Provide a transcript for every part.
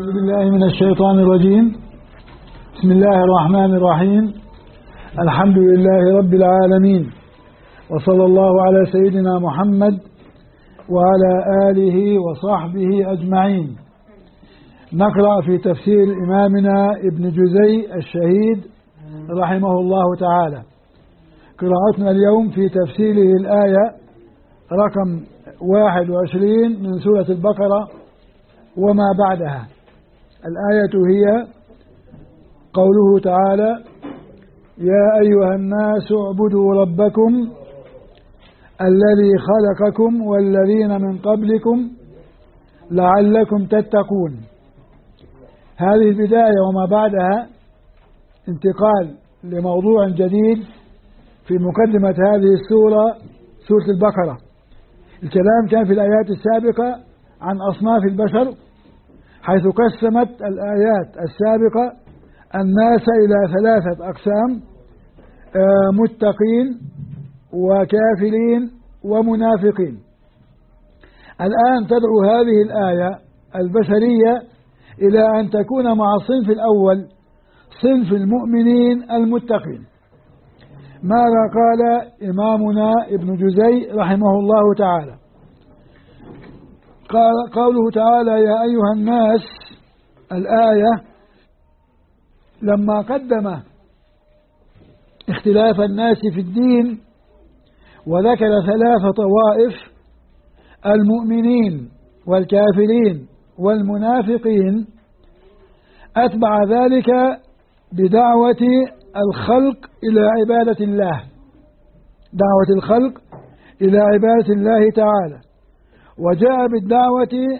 أعوذ بالله من الشيطان الرجيم. بسم الله الرحمن الرحيم. الحمد لله رب العالمين، وصلى الله على سيدنا محمد وعلى آله وصحبه أجمعين. نقرأ في تفسير إمامنا ابن جزي الشهيد رحمه الله تعالى. قراءتنا اليوم في تفسيره الآية رقم 21 من سورة البقرة وما بعدها. الآية هي قوله تعالى: يا أيها الناس اعبدوا ربكم الذي خلقكم والذين من قبلكم لعلكم تتقون. هذه البداية وما بعدها انتقال لموضوع جديد في مقدمة هذه السورة، سورة البقرة. الكلام كان في الآيات السابقة عن أصناف البشر، حيث قسمت الآيات السابقة الناس إلى 3 أقسام: متقين وكافرين ومنافقين. الآن تدعو هذه الآية البشرية إلى أن تكون مع الصنف الأول، صنف المؤمنين المتقين. ماذا قال إمامنا ابن جزي رحمه الله تعالى؟ قال قوله تعالى: يا أيها الناس. الآية لما قدم اختلاف الناس في الدين وذكر 3 طوائف: المؤمنين والكافرين والمنافقين، أتبع ذلك بدعوة الخلق إلى عبادة الله، دعوة الخلق إلى عبادة الله تعالى، وجاء بالدعوة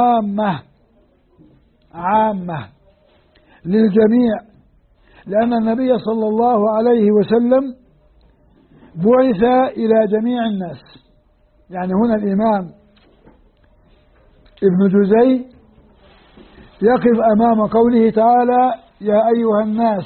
عامة للجميع، لأن النبي صلى الله عليه وسلم بعث إلى جميع الناس. يعني هنا الإمام ابن جزي يقف أمام قوله تعالى: يا أيها الناس.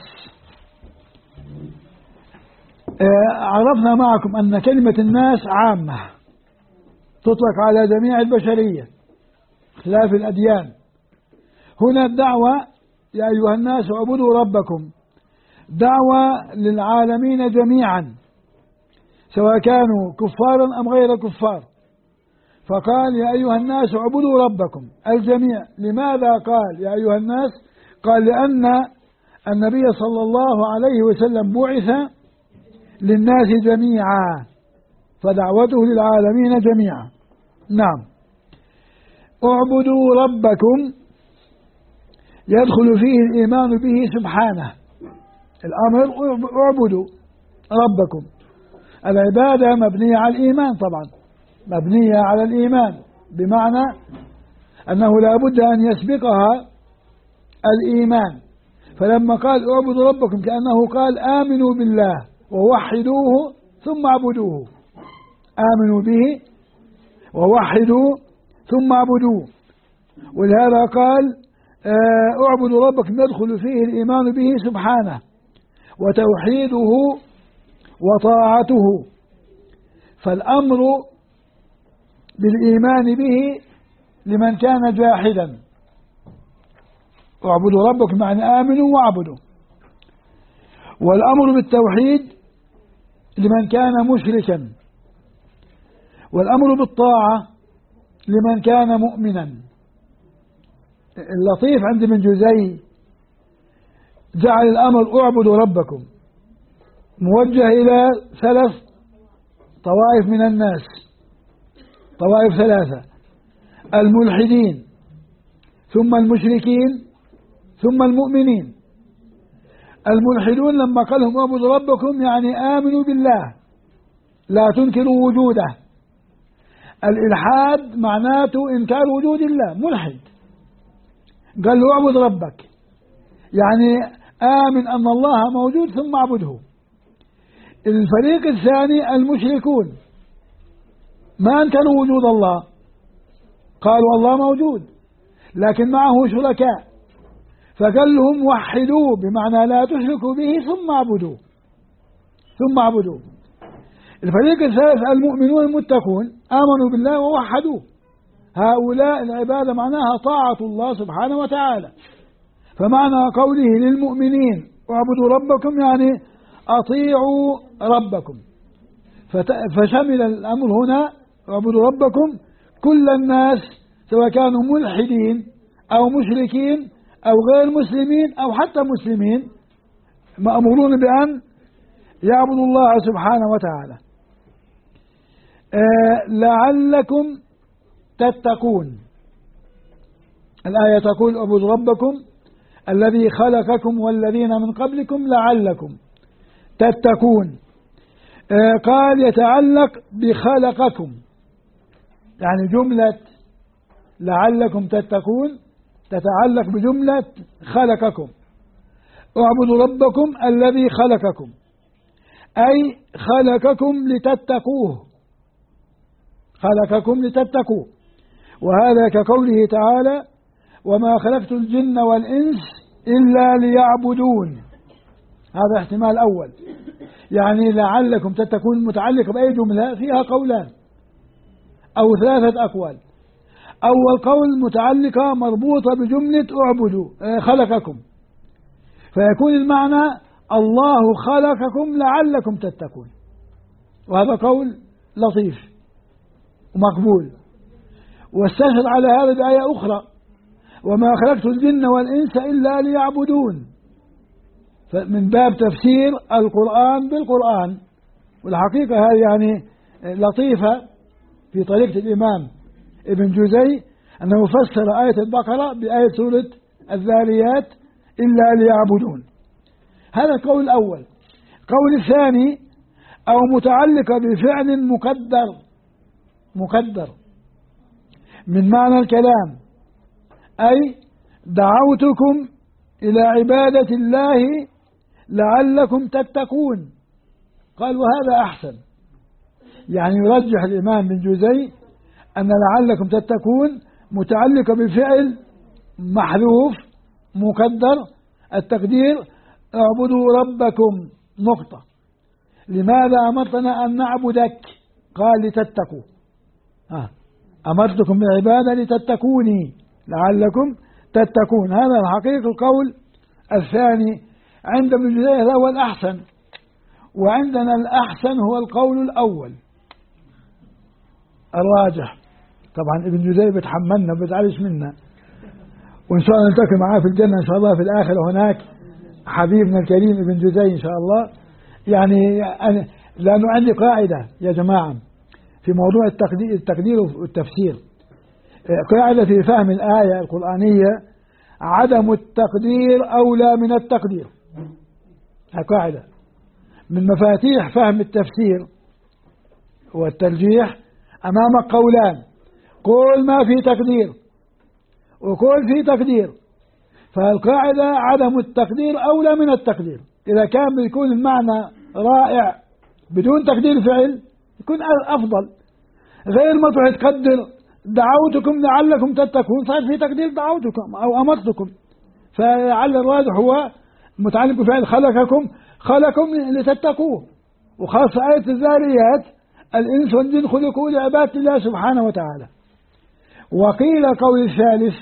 عرفنا معكم أن كلمة الناس عامة تطلق على جميع البشرية اختلاف الأديان. هنا الدعوة يا أيها الناس اعبدوا ربكم دعوة للعالمين جميعا، سواء كانوا كفارا أم غير كفار. فقال يا أيها الناس اعبدوا ربكم الجميع. لماذا قال يا أيها الناس؟ قال لأن النبي صلى الله عليه وسلم بعث للناس جميعا، فدعوته للعالمين جميعا. نعم. اعبدوا ربكم يدخل فيه الإيمان به سبحانه. الأمر اعبدوا ربكم، العبادة مبنية على الإيمان، طبعا مبنية على الإيمان، بمعنى أنه لا بد أن يسبقها الإيمان. فلما قال اعبدوا ربكم كأنه قال آمنوا بالله ووحدوه ثم اعبدوه، آمنوا به ووحدوا ثم اعبدوه. ولهذا قال اعبدوا ربكم يدخل فيه الإيمان به سبحانه وتوحيده وطاعته. فالأمر بالإيمان به لمن كان جاحدا، اعبدوا ربكم معنى آمنوا واعبدوا. والأمر بالتوحيد لمن كان مشركا، والأمر بالطاعة لمن كان مؤمنا. اللطيف عند ابن جزي جعل الأمر اعبدوا ربكم موجه إلى 3 طوائف من الناس، طوائف 3: الملحدين ثم المشركين ثم المؤمنين. الملحدون لما قال لهم اعبدوا ربكم يعني آمنوا بالله لا تنكروا وجوده. الإلحاد معناته إنكار وجود الله، ملحد. قال له اعبد ربك يعني آمن أن الله موجود ثم اعبده. الفريق الثاني المشركون ما انكروا وجود الله، قالوا الله موجود لكن معه شركاء، فقال لهم وحدوه بمعنى لا تشركوا به ثم اعبدوه. الفريق الثالث المؤمنون المتقون آمنوا بالله ووحدوه، هؤلاء العبادة معناها طاعة الله سبحانه وتعالى. فمعنى قوله للمؤمنين اعبدوا ربكم يعني أطيعوا ربكم، فشمل الأمر هنا اعبدوا ربكم كل الناس سواء كانوا ملحدين أو مشركين أو غير مسلمين أو حتى مسلمين، مأمورون بأن يعبدوا الله سبحانه وتعالى. لعلكم تتقون. الآية تقول اعبدوا ربكم الذي خلقكم والذين من قبلكم لعلكم تتقون. قال يتعلق بخلقكم، يعني جملة لعلكم تتقون تتعلق بجملة خلقكم. اعبدوا ربكم الذي خلقكم أي خلقكم لتتقوه، خلقكم لتتقوه. وهذا كقوله تعالى وما خلقت الجن والإنس إلا ليعبدون. هذا احتمال أول، يعني لعلكم تتقون متعلقة بأي جملة فيها قولان أو ثلاثة أقوال. أول قول متعلقة مربوطة بجملة اعبدوا خلقكم، فيكون المعنى الله خلقكم لعلكم تتقون، وهذا قول لطيف ومقبول. واستشهد على هذا بآية أخرى وما خلقت الجن والإنس إلا ليعبدون، فمن باب تفسير القرآن بالقرآن. والحقيقة هذه يعني لطيفة في طريقة الإمام ابن جوزي أنه فسر آية البقرة بآية سورة الذاريات إلا ليعبدون. هذا القول الأول. القول الثاني أو متعلقة بفعل مقدر من معنى الكلام، أي دعوتكم إلى عبادة الله لعلكم تتقون. قال وهذا أحسن، يعني يرجح الإمام بن جوزي أن لعلكم تتقون متعلقة بفعل محذوف مقدر، التقدير اعبدوا ربكم نقطة. لماذا أمرتنا أن نعبدك؟ قال لتتقوا، أمرتكم بالعبادة لتتقوني لعلكم تتقون. هذا الحقيقة القول الثاني عند ابن جوزي هذا هو الأحسن، وعندنا الأحسن هو القول الأول الراجح. طبعا ابن جوزي بتحملنا وبتعلش منا، وإن شاء الله نلتقي معاه في الجنة إن شاء الله في الآخرة. هناك حبيبنا الكريم ابن جوزي إن شاء الله. يعني لأنه عندي قاعدة يا جماعة في موضوع التقدير والتفسير، قاعدة في فهم الآية القرآنية عدم التقدير أولى من التقدير. قاعدة من مفاتيح فهم التفسير والترجيح. أمامك قولان، قول ما في تقدير وقول في تقدير، فالقاعدة عدم التقدير أولى من التقدير. إذا كان بيكون المعنى رائع بدون تقدير فعل يكون أفضل، غير ما تروح تقدر دعوتكم لعلكم تتقون صار في تقدير دعوتكم أو أمرتكم. فلعل الراجح هو متعلق بفعل خلقكم لتتقوه. وخاصة آية الذاريات الإنس والجن خلقوا لعبادة الله سبحانه وتعالى. وقيل قول الثالث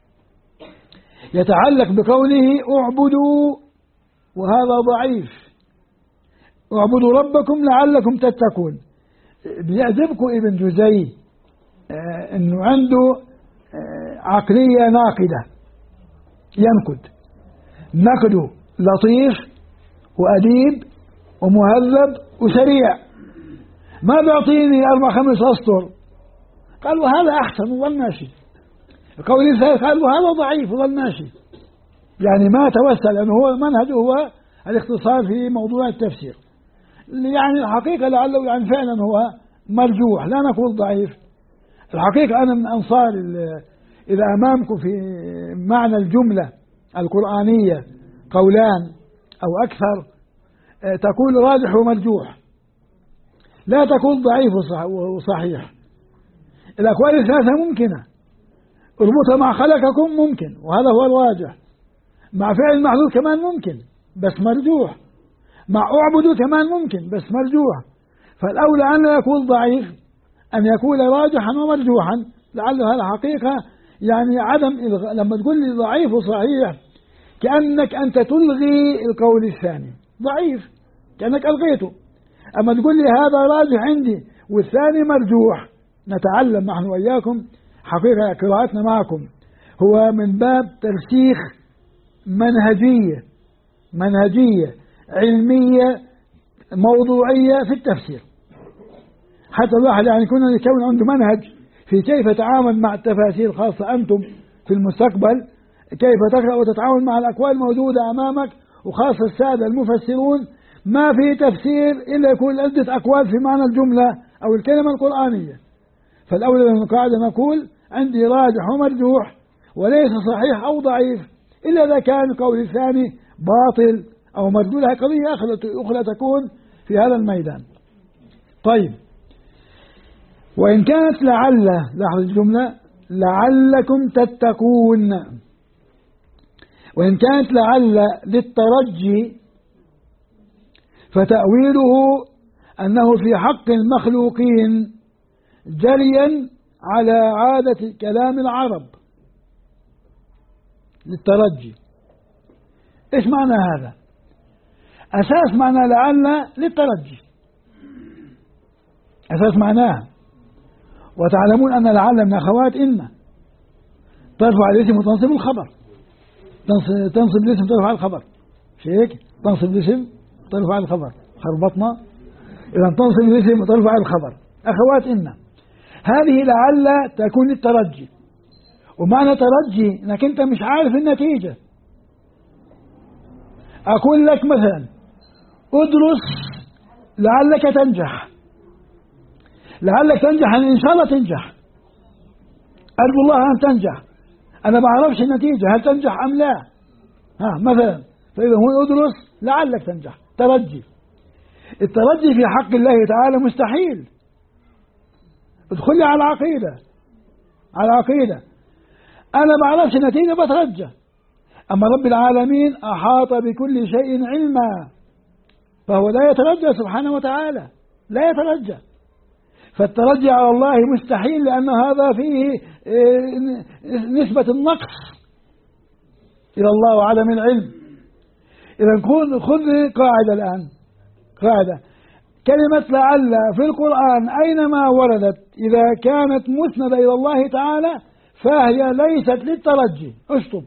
يتعلق بقوله اعبدوا، وهذا ضعيف. اعبدوا ربكم لعلكم تتقون. بيعجبكم ابن جوزي انه عنده عقلية ناقدة، ينقد نقده لطيف وأديب ومهذب وسريع، ما بيعطيني 4-5 أسطر قال وهذا أحسن وظل ماشي. القول الثالث قال وهذا ضعيف وظل ماشي. يعني ما توسل، لأنه هو منهجه هو الاختصار في موضوع التفسير. يعني الحقيقة لعله يعني فعلا هو مرجوح، لا نقول ضعيف. الحقيقة أنا من أنصار إذا أمامكم في معنى الجملة القرآنية قولان أو أكثر تقول راجح ومرجوح، لا تقول ضعيف وصحيح. الأقوال الثلاثة ممكنة، اربطها مع خلقكم ممكن وهذا هو الراجح، مع فعل محذوف كمان ممكن بس مرجوح، مع اعبدوا كمان ممكن بس مرجوح. فالأولى أن لا يكون ضعيف، أن يكون راجحا ومرجوحا. لعله هذا حقيقة يعني عدم لما تقول لي ضعيف وصحيح كأنك أنت تلغي القول الثاني، ضعيف كأنك ألغيته. أما تقول لي هذا راجح عندي والثاني مرجوح، نتعلم نحن وإياكم حقيقة قراءتنا معكم هو من باب ترسيخ منهجية علمية موضوعية في التفسير، حتى الواحد يعني يكون عنده منهج في كيف يتعامل مع التفاسير، خاصة أنتم في المستقبل كيف تقرأ وتتعامل مع الأقوال الموجودة أمامك، وخاصة السادة المفسرون ما في تفسير إلا يكون عدة أقوال في معنى الجملة أو الكلمة القرآنية. فالأولى من القاعدة نقول عندي راجح ومرجوح وليس صحيح أو ضعيف إلا إذا كان القول الثاني باطل أو مردود. قضية أخرى تكون في هذا الميدان. طيب، وإن كانت لعل، لاحظ الجملة لعلكم تتقون، وإن كانت لعل للترجي فتأويله أنه في حق المخلوقين جريا على عادة كلام العرب. للترجي إيش معنى هذا؟ أساس معنى لعل للترجي، أساس معناها. وتعلمون أن لعل من أخوات إن، ترفع الاسم وتنصب الخبر، تنصب الاسم ترفع الخبر، هيك تنصب الاسم ترفع الخبر، خربطنا، إذا تنصب الاسم وترفع الخبر، أخوات إن. هذه لعل تكون للترجي، ومعنى ترجي أنك أنت مش عارف النتيجة. أقول لك مثلا ادرس لعلك تنجح، لعلك تنجح إن شاء الله تنجح، أرجو الله أن تنجح، أنا ما أعرفش النتيجة هل تنجح أم لا، مثلا، فإذا هو ادرس لعلك تنجح، ترجي. الترجي في حق الله تعالى مستحيل. ادخل لي على عقيدة أنا ما أعرفش النتيجة بترجى، أما رب العالمين أحاط بكل شيء علما، فهو لا يترجى سبحانه وتعالى، لا يترجى. فالترجي على الله مستحيل، لأن هذا فيه نسبة النقص إلى الله وعدم العلم. إذا خذ قاعدة الآن، قاعدة كلمة لعل في القرآن أينما وردت إذا كانت مسندة إلى الله تعالى فهي ليست للترجي. اشطب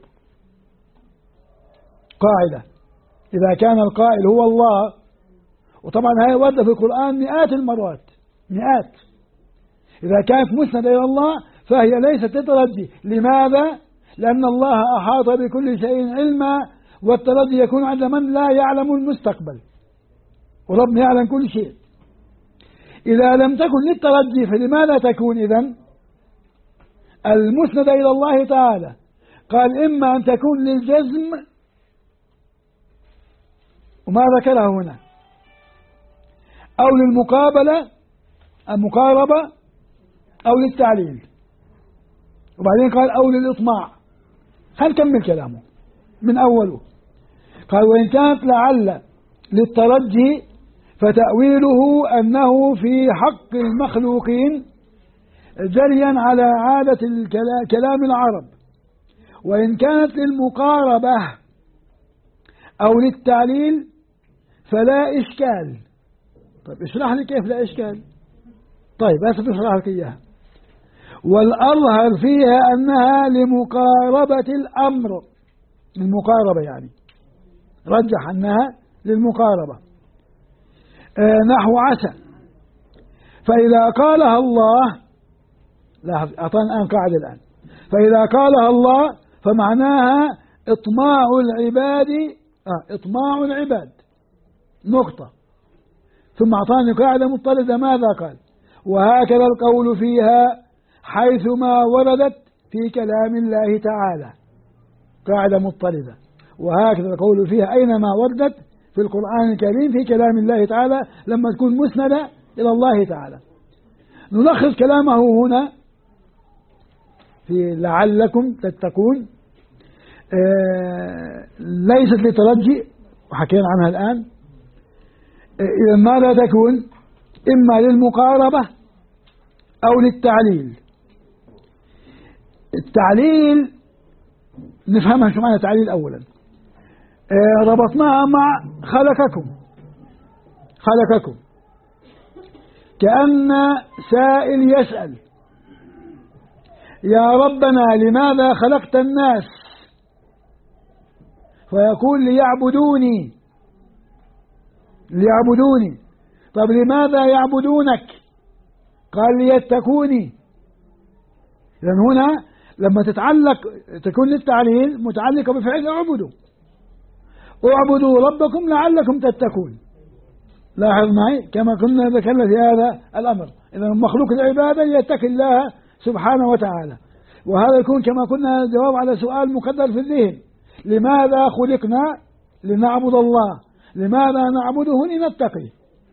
قاعدة، إذا كان القائل هو الله، وطبعا هي وردت في القرآن مئات المرات، مئات، إذا كانت مسندة إلى الله فهي ليست للترجي. لماذا؟ لأن الله أحاط بكل شيء علما، والترجي يكون عند من لا يعلم المستقبل، وربنا يعلم كل شيء. إذا لم تكن للترجي فلماذا تكون إذن المسندة إلى الله تعالى؟ قال إما أن تكون للجزم، وما ذكره هنا، أو للمقابلة المقاربة، أو للتعليل، وبعدين قال أو للإطماع. خلينا نكمل كلامه من أوله. قال وإن كانت لعل للترجي فتأويله أنه في حق المخلوقين جريا على عادة كلام العرب. وإن كانت للمقاربة أو للتعليل فلا إشكال. طيب اشرح لي كيف لا إشكال. طيب بس اشرح لك إياها. والأظهر فيها أنها لمقاربة الأمر، المقاربة يعني رجح أنها للمقاربة، نحو عسى. فإذا قالها الله، لاحظ أعطانا الآن قاعدة الآن، فإذا قالها الله فمعناها إطماع العباد، إطماع العباد، نقطة. ثم أعطاني قاعدة مضطردة، ماذا قال؟ وهكذا القول فيها حيثما وردت في كلام الله تعالى. قاعدة مضطردة، وهكذا القول فيها أينما وردت في القرآن الكريم في كلام الله تعالى لما تكون مسندة إلى الله تعالى. نلخص كلامه هنا في لعلكم تتقون، ليست لترجي وحكينا عنها الآن. إذا ماذا تكون؟ إما للمقاربة أو للتعليل. التعليل نفهمها شو معنى تعليل أولا. ربطناها مع خلقكم كأن سائل يسأل يا ربنا لماذا خلقت الناس؟ فيقول ليعبدوني. طب لماذا يعبدونك؟ قال ليتقوني. لأن هنا لما تكون التعليل متعلقة بفعل اعبدوا ربكم لعلكم تتقون. لاحظ معي كما كنا ذكرنا في هذا الأمر إن مخلوق العبادة يتقي الله سبحانه وتعالى. وهذا يكون كما كنا جواب على سؤال مقدر في الذهن: لماذا خلقنا؟ لنعبد الله. لماذا نعبده؟ لنتقي.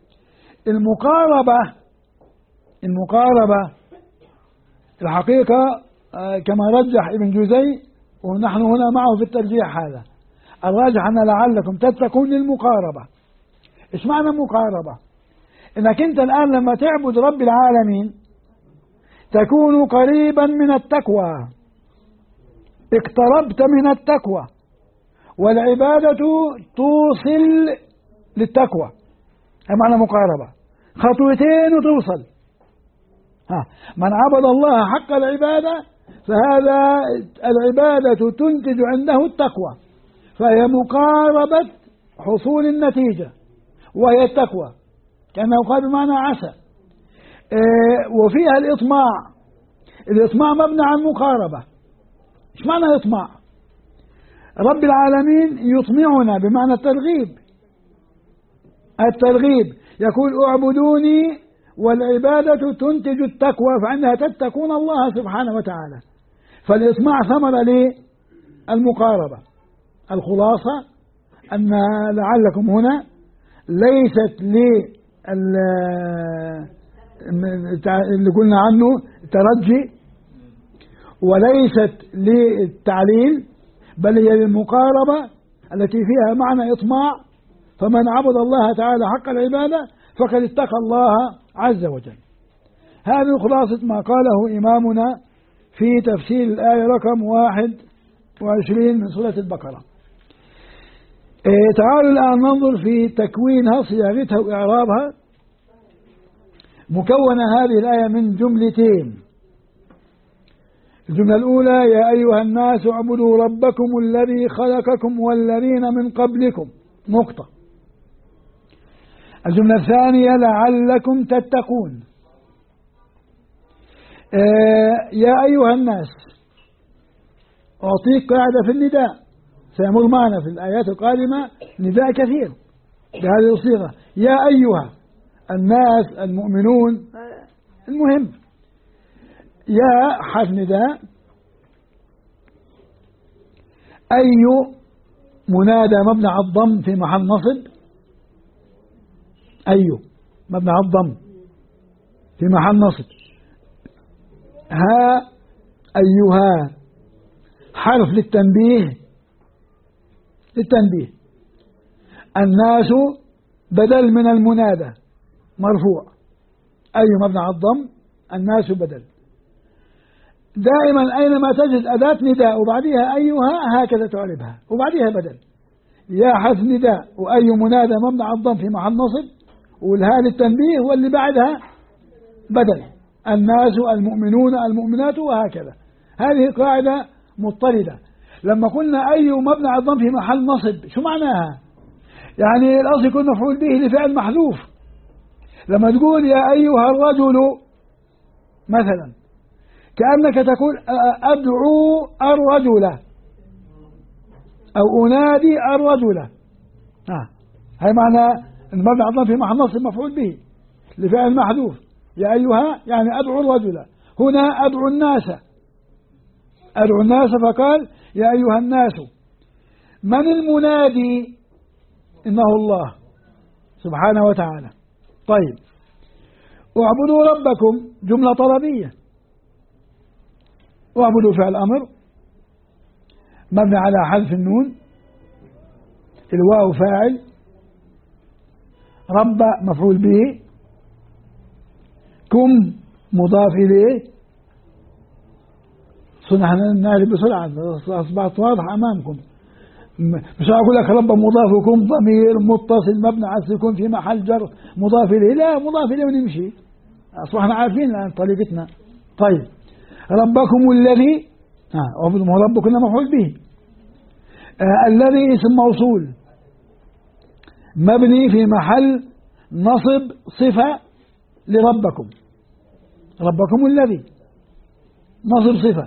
المقاربة الحقيقة كما رجح ابن جوزي ونحن هنا معه في الترجيح هذا الراجح أن لعلكم تتقون للمقاربة. إيش معنى مقاربة؟ إنك أنت الآن لما تعبد رب العالمين تكون قريبا من التقوى، اقتربت من التقوى، والعبادة توصل للتقوى. هذا معنى مقاربة، خطوتين وتوصل. من عبد الله حق العبادة فهذا العبادة تنتج عنده التقوى، فهي مقاربة حصول النتيجة وهي التقوى، كأنه قال بمعنى عسى. وفيها الإطماع مبني عن مقاربة. إيش معنى الإطماع؟ رب العالمين يطمعنا بمعنى الترغيب يقول اعبدوني والعبادة تنتج التقوى، فعندها تتقون الله سبحانه وتعالى. فالإطماع ثمرة للمقاربة. الخلاصة أن لعلكم هنا ليست اللي قلنا عنه ترجي وليست للتعليل، بل هي للمقاربة التي فيها معنى إطماع. فمن عبد الله تعالى حق العبادة فقد اتقى الله عز وجل. هذه خلاصة ما قاله إمامنا في تفسير الآية رقم 21 من سورة البقرة. تعالوا الآن ننظر في تكوينها، صياغتها وإعرابها. مكونة هذه الآية من جملتين. الجملة الأولى: يا أيها الناس اعبدوا ربكم الذي خلقكم والذين من قبلكم، نقطة. الجملة الثانية: لعلكم تتقون. يا أيها الناس أعطيك قاعدة في النداء، سيمر معنا في الآيات القادمة نداء كثير بهذه الصيغة: يا أيها الناس المؤمنون. المهم يا حرف نداء، أي منادى مبني على الضم في محل نصب، أي مبني على الضم في محل نصب. ها أيها حرف للتنبيه. الناس بدل من المنادى مرفوع، أي مبني على الضم، الناس بدل. دائما أينما تجد أداة نداء وبعدها أيها هكذا تعربها، وبعدها بدل. يا حرف نداء وأي منادى مبني على الضم في محل نصب، والها للتنبيه، واللي بعدها بدل: الناس، المؤمنون، المؤمنات، وهكذا. هذه قاعدة مضطردة. لما قلنا أي مبني على الضم في محل نصب، شو معناها؟ يعني الأصل يكون مفعول به لفعل محذوف. لما تقول يا أيها الرجل مثلا، كأنك تقول أدعو الرجل أو أنادي الرجل. هاي معنى المبني على الضم في محل نصب مفعول به لفعل محذوف. يا أيها يعني أدعو الرجل. هنا أدعو الناس فقال يا أيها الناس. من المنادي؟ إنه الله سبحانه وتعالى. طيب، اعبدوا ربكم جملة طلبية. اعبدوا فعل أمر مبني على حذف النون، الواو فاعل، رب مفعول به، كم مضاف إليه، نحن نعرف بسرعة، أصبحت واضح أمامكم. مش أقول لك رب مضاف يكون ضمير متصل مبني على السكون في محل جر مضاف إليه، لا مضاف إليه ونمشي، أصبحنا عارفين الآن طريقتنا. طيب ربكم الذي ربكم مفعول به، الذي اسم موصول مبني في محل نصب صفة لربكم. ربكم الذي نصب صفة،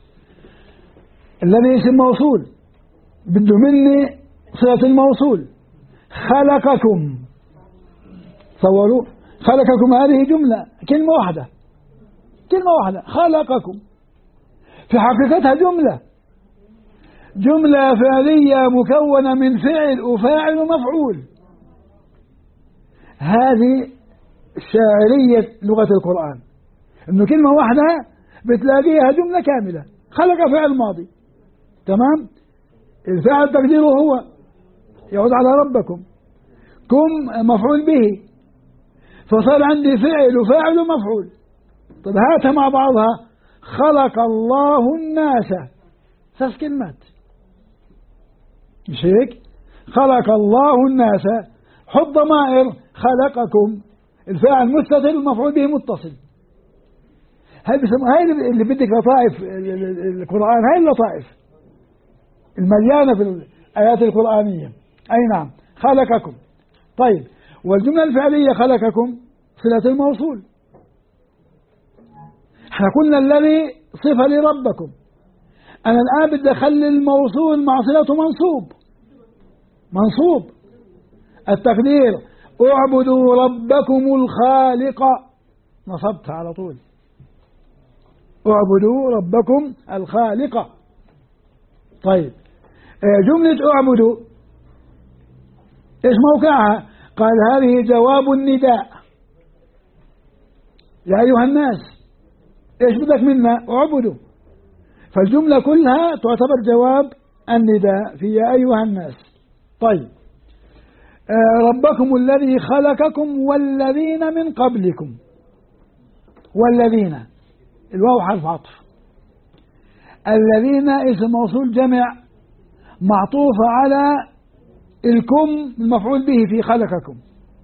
الذي اسم موصول بده مني صلة الموصول. خلقكم، تصوروا خلقكم هذه جملة كلمة واحدة، كلمة واحدة خلقكم، في حقيقتها جملة فعلية مكونة من فعل وفاعل ومفعول. هذه شاعرية لغة القرآن، إنه كلمة واحدة بتلاقيها جملة كاملة. خلق فعل ماضي، تمام، الفعل تقديره هو يعود على ربكم، كم مفعول به، فصار عندي فعل وفاعل ومفعول. طب هاتها مع بعضها، خلق الله الناس، 3 كلمات مش هيك؟ خلق الله الناس، حط ضمائر، خلقكم الفاعل مستتر المفعول به متصل. هاي اللي بدك لطائف القرآن، هاي اللطائف المليانة في الآيات القرآنية. أي نعم، خلقكم. طيب والجملة الفعلية خلقكم صلة الموصول. احنا قلنا الذي صفة لربكم، أنا الآن بدي أخلي الموصول مع صلته منصوب. التقدير اعبدوا ربكم الخالق، نصبتها على طول، اعبدوا ربكم الخالق. طيب جملة اعبدوا ايش موقعها؟ قال هذه جواب النداء، يا أيها الناس ايش بدك منا؟ اعبدوا. فالجملة كلها تعتبر جواب النداء في يا أيها الناس. طيب ربكم الذي خلقكم والذين من قبلكم، والذين الواو حرف عطف، الذين اسم موصول جمع معطوف على الكم المفعول به في خلقكم.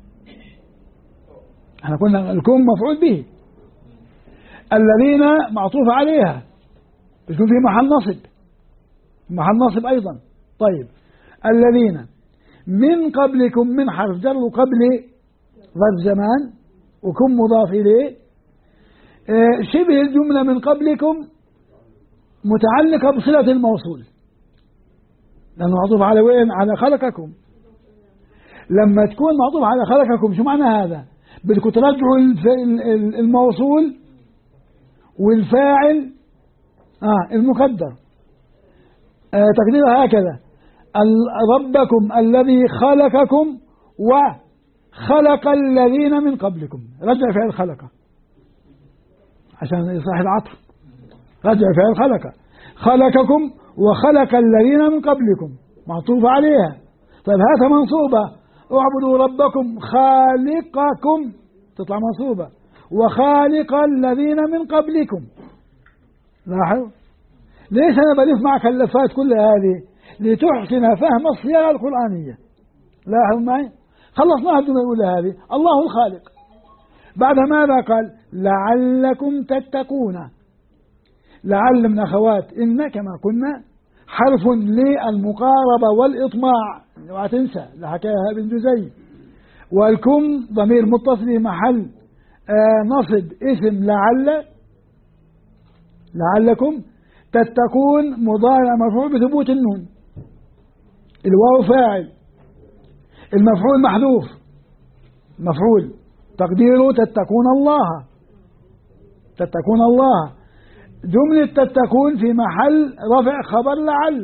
احنا قلنا الكم مفعول به، الذين معطوف عليها بتكون في محل نصب أيضا. طيب الذين من قبلكم، من حرف جر وقبل ظرف زمان وكم مضاف إليه. شبه الجملة من قبلكم متعلقة بصلة الموصول، لأنه معطوف على وين؟ على خلقكم. لما تكون معطوف على خلقكم شو معنى هذا؟ بدكم ترجعوا الموصول والفاعل المقدر، تقديرها هكذا: ربكم الذي خلقكم وخلق الذين من قبلكم. رجع فعل خلق عشان يصح العطف، رجع فعل خلقكم وخلق الذين من قبلكم معطوف عليها. طيب هذا منصوبة، اعبدوا ربكم خالقكم تطلع منصوبة، وخالق الذين من قبلكم. لاحظ ليش أنا بلف معك اللفات كل هذه؟ لتحسن فهم الصياغة القرآنية. لاحظ معي، خلصناها الجملة الأولى هذه، الله الخالق. بعد ماذا قال؟ لعلكم تتقون. لعل من أخوات إن كما قلنا حرف للمقاربة والإطماع، لا تنسى لحكاها ابن جزي. والكم ضمير متصل محل نصب اسم لعلكم تتقون مضارع مرفوع بثبوت النون، الواو فاعل، المفعول محذوف، مفعول تقديره تتقون الله. جملة تتقون في محل رفع خبر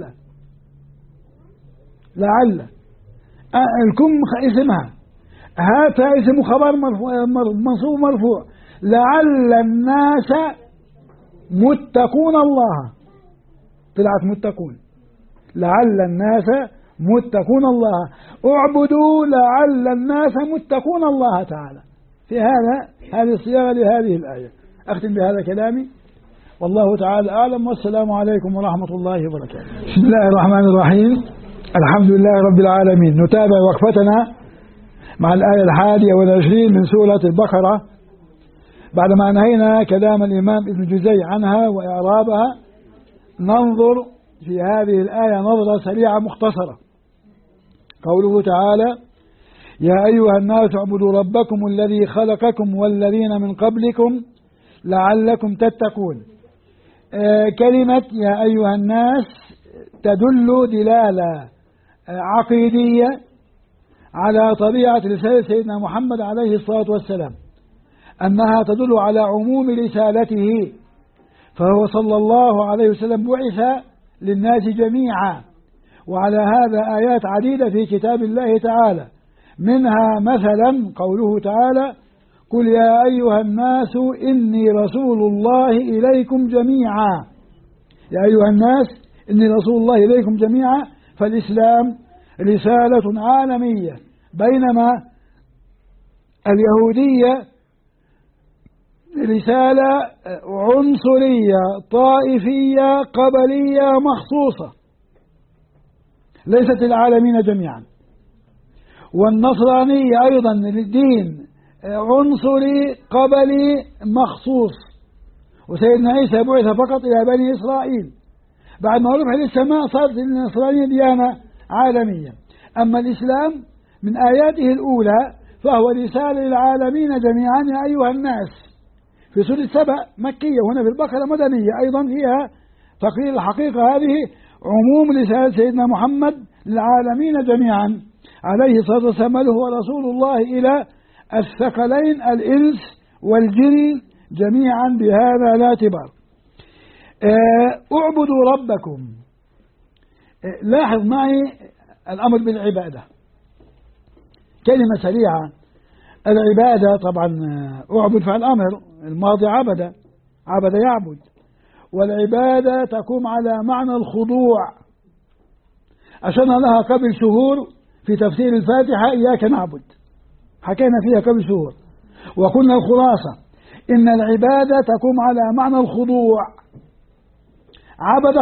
لعل. الكم اسمها، هات اسم خبر منصوب مرفوع، لعل الناس متقون الله، طلعت متقون، لعل الناس متقون الله. اعبدوا لعل الناس متقون الله تعالى. في هذه الصياغة لهذه الآية. أختم بهذا كلامي، والله تعالى أعلم، والسلام عليكم ورحمة الله وبركاته. بسم الله الرحمن الرحيم، الحمد لله رب العالمين. نتابع وقفتنا مع الآية 21 من سورة البقرة بعدما أنهينا كلام الإمام ابن جزي عنها وإعرابها. ننظر في هذه الآية نظرة سريعة مختصرة. قوله تعالى: يا أيها الناس اعبدوا ربكم الذي خلقكم والذين من قبلكم لعلكم تتقون. كلمة يا أيها الناس تدل دلالة عقيدية على طبيعة رسالة سيدنا محمد عليه الصلاة والسلام، أنها تدل على عموم رسالته، فهو صلى الله عليه وسلم بعث للناس جميعا. وعلى هذا آيات عديدة في كتاب الله تعالى، منها مثلا قوله تعالى: قل يا أيها الناس إني رسول الله إليكم جميعا. يا أيها الناس إني رسول الله إليكم جميعا. فالإسلام رسالة عالمية، بينما اليهودية رسالة عنصرية طائفية قبلية مخصوصة، ليست العالمين جميعا. والنصرانية أيضا دين عنصري قبلي مخصوص، وسيدنا عيسى بعث فقط إلى بني إسرائيل، بعد ما رفع للسماء صارت النصرانية ديانة عالمية. أما الإسلام من آياته الأولى فهو رسالة للعالمين جميعا يا أيها الناس. في سورة سبأ مكية، وهنا في البقرة مدنية أيضا، فيها تقرير الحقيقة هذه عموم رسالة سيدنا محمد للعالمين جميعا عليه الصلاة والسلام، هو رسول الله إلى الثقلين الإنس والجن جميعا بهذا لا اعتبار. اعبدوا ربكم. لاحظ معي الأمر بالعبادة، كلمة سريعة. العبادة طبعا اعبد فعل أمر، الماضي عبد، عبد يعبد، والعبادة تقوم على معنى الخضوع. أشرنا لها قبل شهور في تفسير الفاتحة إياك نعبد، حكينا فيها قبل شهور، وقلنا الخلاصة إن العبادة تقوم على معنى الخضوع. عبد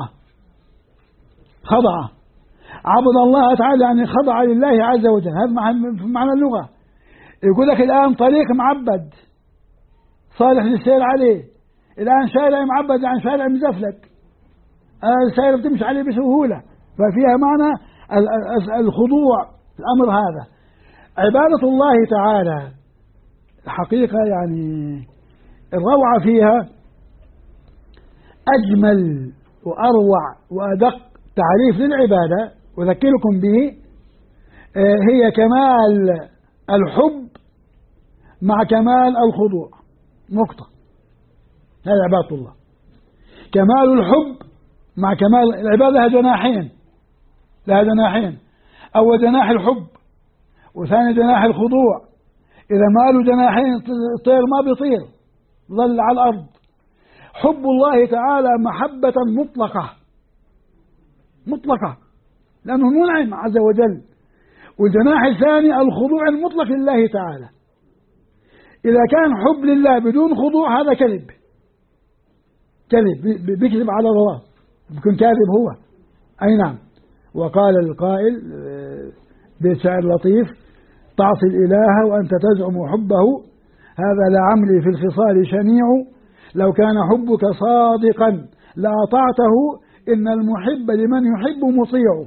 خضع عبد الله تعالى، يعني خضع لله عز وجل. هذا معنى اللغة. يقول لك الآن طريق معبد صالح للسير عليه، الآن شارع معبد يعني شارع مزفلت، السير بتمشي عليه بسهولة، ففيها معنى الخضوع في الأمر هذا. عبادة الله تعالى الحقيقة يعني الروعة فيها أجمل وأروع وأدق تعريف للعبادة أذكركم به هي كمال الحب مع كمال الخضوع. نقطة. هذا عبادة الله، كمال الحب مع كمال العبادة. لها جناحين، أول جناح الحب، وثاني جناح الخضوع. إذا ما له جناحين الطير ما بيطير، ظل على الأرض. حب الله تعالى محبة مطلقة لأنه منعم عز وجل. والجناح الثاني الخضوع المطلق لله تعالى. إذا كان حب لله بدون خضوع هذا كذب، بيكذب على الله، بيكون كاذب هو. أي نعم. وقال القائل بشعر لطيف: تعصي الإله وأنت تزعم حبه، هذا لعمري في الخصال شنيع، لو كان حبك صادقا لأطعته، إن المحب لمن يحب مطيع.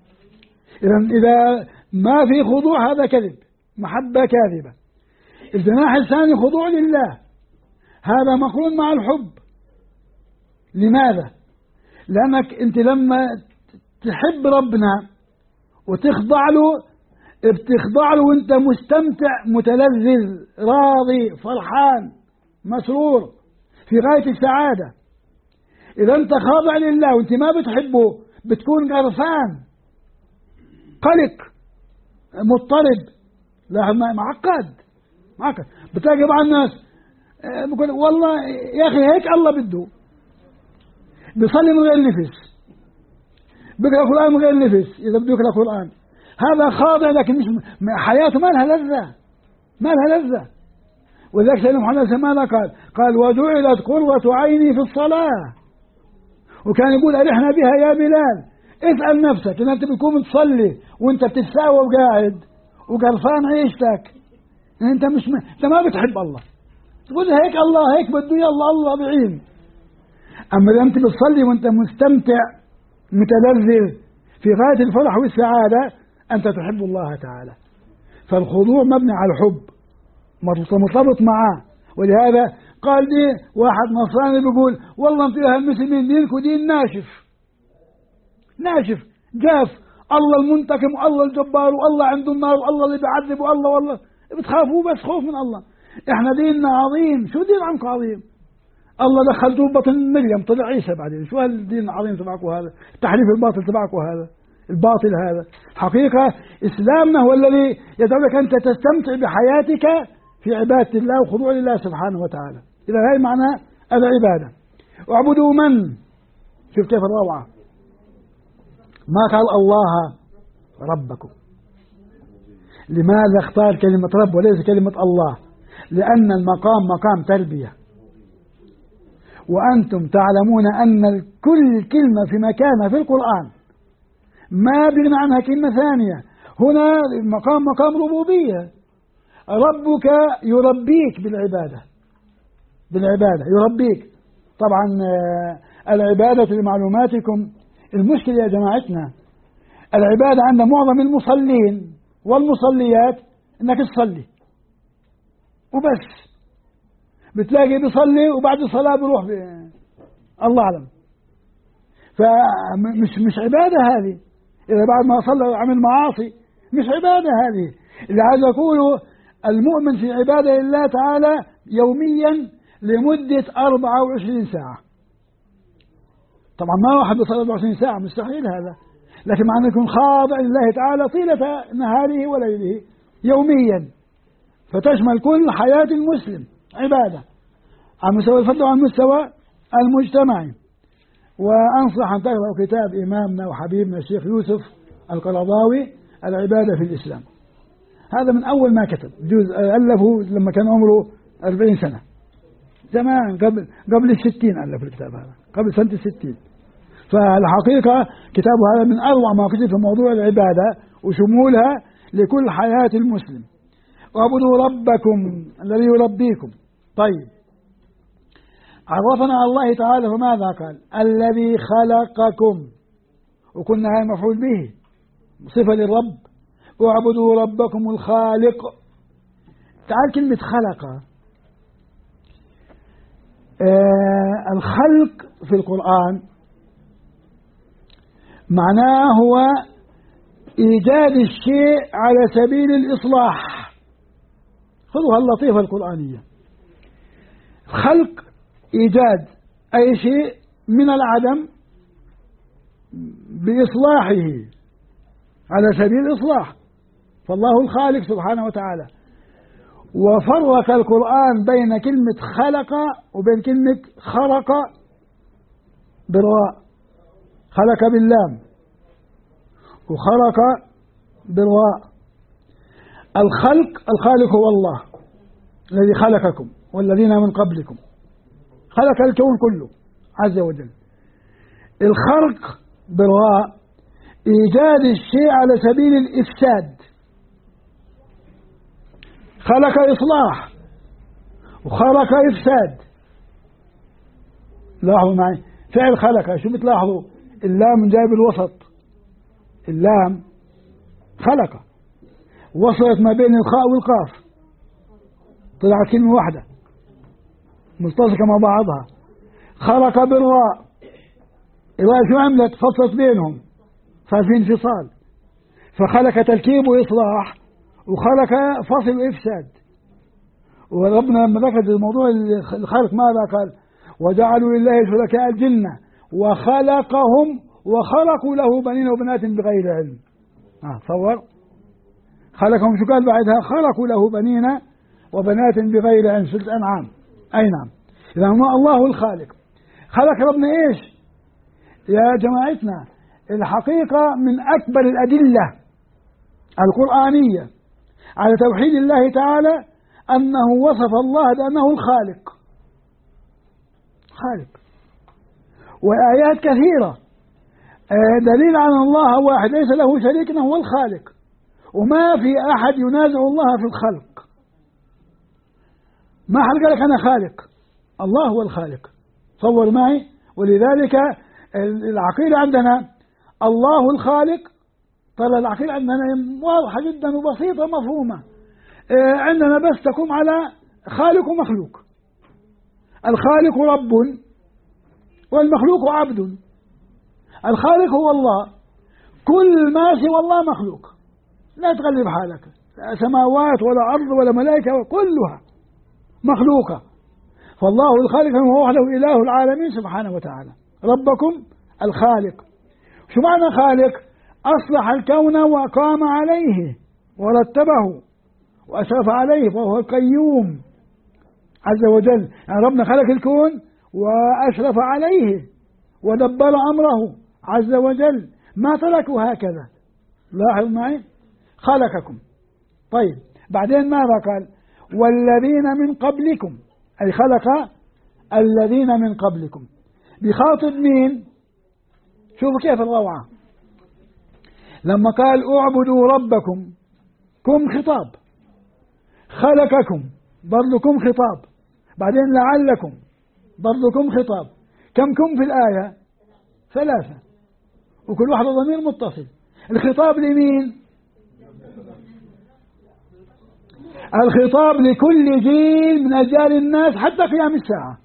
إذا ما في خضوع هذا كذب، محبة كاذبة. الجناح الثاني خضوع لله، هذا مقرون مع الحب. لماذا؟ لأنك أنت لما تحب ربنا وتخضع له، بتخضع له وانت مستمتع متلذذ راضي فرحان مسرور في غاية السعادة. إذا أنت خاضع لله وانت ما بتحبه بتكون غرفان قلق مضطرب، لا معقد. بتلاقي بعض الناس بيقول والله يا أخي هيك الله بده، بيصلي من غير نفس، بيقرأ القرآن من غير نفس إذا بده يقرأ القرآن، هذا خاضع لكن مش حياته ما لها لذة. ولذلك سيدنا محمد ماذا قال وجعلت قرة عيني في الصلاة. وكان يقول أرحنا بها يا بلال. اسأل نفسك إن أنت بتكون تصلي وأنت بتتساوى وقاعد وقرفان عيشتك، أنت أنت ما بتحب الله، تقول هيك الله هيك بده يلا الله بعين. أما إذا أنت بتصلي وأنت مستمتع متلذذ في غاية الفرح والسعادة، أنت تحب الله تعالى. فالخضوع مبني على الحب، مرتبط معاه. ولهذا قال لي واحد نصراني بيقول والله انتوا يا المسلمين دينكم دين ناشف جاف، الله المنتقم والله الجبار والله عنده النار والله اللي بيعذب والله بتخافوا بس خوف من الله. احنا ديننا عظيم. شو دين عنكم عظيم؟ الله دخلتوه بطن مريم طلع عيسى بعدين. شو هالدين العظيم تبعكم هذا؟ التحريف الباطل تبعكم هذا، الباطل هذا. حقيقة إسلامنا هو الذي يدعوك أنت تستمتع بحياتك في عبادة الله وخضوع لله سبحانه وتعالى. إذا هاي معنى العبادة. اعبدوا من، شوف كيف الروعة، ما قال الله ربكم. لماذا اختار كلمة رب وليس كلمة الله؟ لأن المقام مقام تربية، وأنتم تعلمون أن كل كلمة في مكانها في القرآن ما بغنى عنها كلمة ثانية. هنا مقام ربوبية. ربك يربيك بالعبادة يربيك. طبعا العبادة لمعلوماتكم، المشكلة يا جماعتنا العبادة عند معظم المصلين والمصليات انك تصلي وبس. بتلاقي بيصلي وبعد الصلاة بيروح الله أعلم. فمش عبادة هذه. إذا بعد ما صلى وعمل معاصي مش عبادة هذه. اللي عايز أقوله المؤمن في عبادة لله تعالى يوميا لمدة 24 ساعة. طبعا ما واحد بيصلي 24 ساعة، مستحيل هذا، لكن مع أن يكون خاضع لله تعالى طيلة نهاره وليله يوميا، فتشمل كل حياة المسلم عبادة على مستوى الفرد وعلى المستوى المجتمعي. وأنصح أن تقرأوا كتاب إمامنا وحبيبنا الشيخ يوسف القرضاوي العبادة في الإسلام. هذا من أول ما كتب، جزء ألفه لما كان عمره 40 سنة زمان، قبل 60 ألف الكتاب هذا، قبل سنة 60. فالحقيقة كتابه هذا من أروع ما كتب في موضوع العبادة وشمولها لكل حياة المسلم. واعبدوا ربكم الذي يربيكم. طيب عرفنا على الله تعالى فماذا قال؟ الذي خلقكم، وكنا هاي مفعول به صفة للرب. واعبدوا ربكم الخالق. تعال كلمة خلق، الخلق في القرآن معناه هو إيجاد الشيء على سبيل الإصلاح. خذوها اللطيفة القرآنية. خلق إيجاد أي شيء من العدم بإصلاحه على سبيل الإصلاح، فالله الخالق سبحانه وتعالى. وفرق القرآن بين كلمة خلق وبين كلمة خلق بالراء. خلق باللام وخلق بالراء. الخالق هو الله الذي خلقكم والذين من قبلكم، خلق الكون كله عز وجل. الخلق بالراء إيجاد الشيء على سبيل الإفساد. خلق إصلاح وخلق إفساد. لاحظوا معي فعل خلق، شو بتلاحظوا؟ اللام جايب الوسط، اللام خلق وصلت ما بين الخاء والقاف، طلعت كلمة واحدة ملتصقة مع بعضها. خلق بالراء، الراء شو عملت؟ فصلت بينهم، صار في انفصال. فخلق تركيب وإصلاح وخلق فصل وإفساد. وربنا لما ذكر موضوع الخلق ماذا قال؟ وجعلوا لله شركاء الجنة وخلقهم وخلقوا له بنين وبنات بغير علم. تصور، خلقهم شو قال بعدها؟ خلقوا له بنين وبنات بغير علم. سورة الأنعام. أي نعم. إذا الله الخالق. خلق ربنا إيش يا جماعتنا؟ الحقيقة من أكبر الأدلة القرآنية على توحيد الله تعالى أنه وصف الله بأنه الخالق، خالق. وآيات كثيرة دليل على الله واحد ليس له شريك أنه هو الخالق، وما في أحد ينازع الله في الخلق. ما حد قال لك أنا خالق، الله هو الخالق. تصور معي. ولذلك العقيدة عندنا الله الخالق، ترى العقيدة عندنا واضحة جدا وبسيطة مفهومة. عندنا بس تقوم على خالق ومخلوق. الخالق رب والمخلوق عبد. الخالق هو الله، كل ما سوى الله مخلوق، لا تغلب حالك، لا سماوات ولا أرض ولا ملائكة، كلها مخلوقة. فالله الخالق هو وحده إله العالمين سبحانه وتعالى، ربكم الخالق. شو معنى خالق؟ أصلح الكون وقام عليه ورتبه وأشرف عليه، فهو القيوم عز وجل. يعني ربنا خلق الكون وأشرف عليه ودبر أمره عز وجل، ما تركوا هكذا. لاحظ معي، خلقكم. طيب بعدين ماذا قال؟ والذين من قبلكم، أي خلق الذين من قبلكم. بخاطب مين؟ شوفوا كيف الروعة. لما قال اعبدوا ربكم، كم خطاب، خلقكم برضكم خطاب، بعدين لعلكم برضكم خطاب. كم في الآية؟ 3، وكل واحد ضمير متصل. الخطاب لمين؟ الخطاب لكل جيل من أجيال الناس حتى قيام الساعة.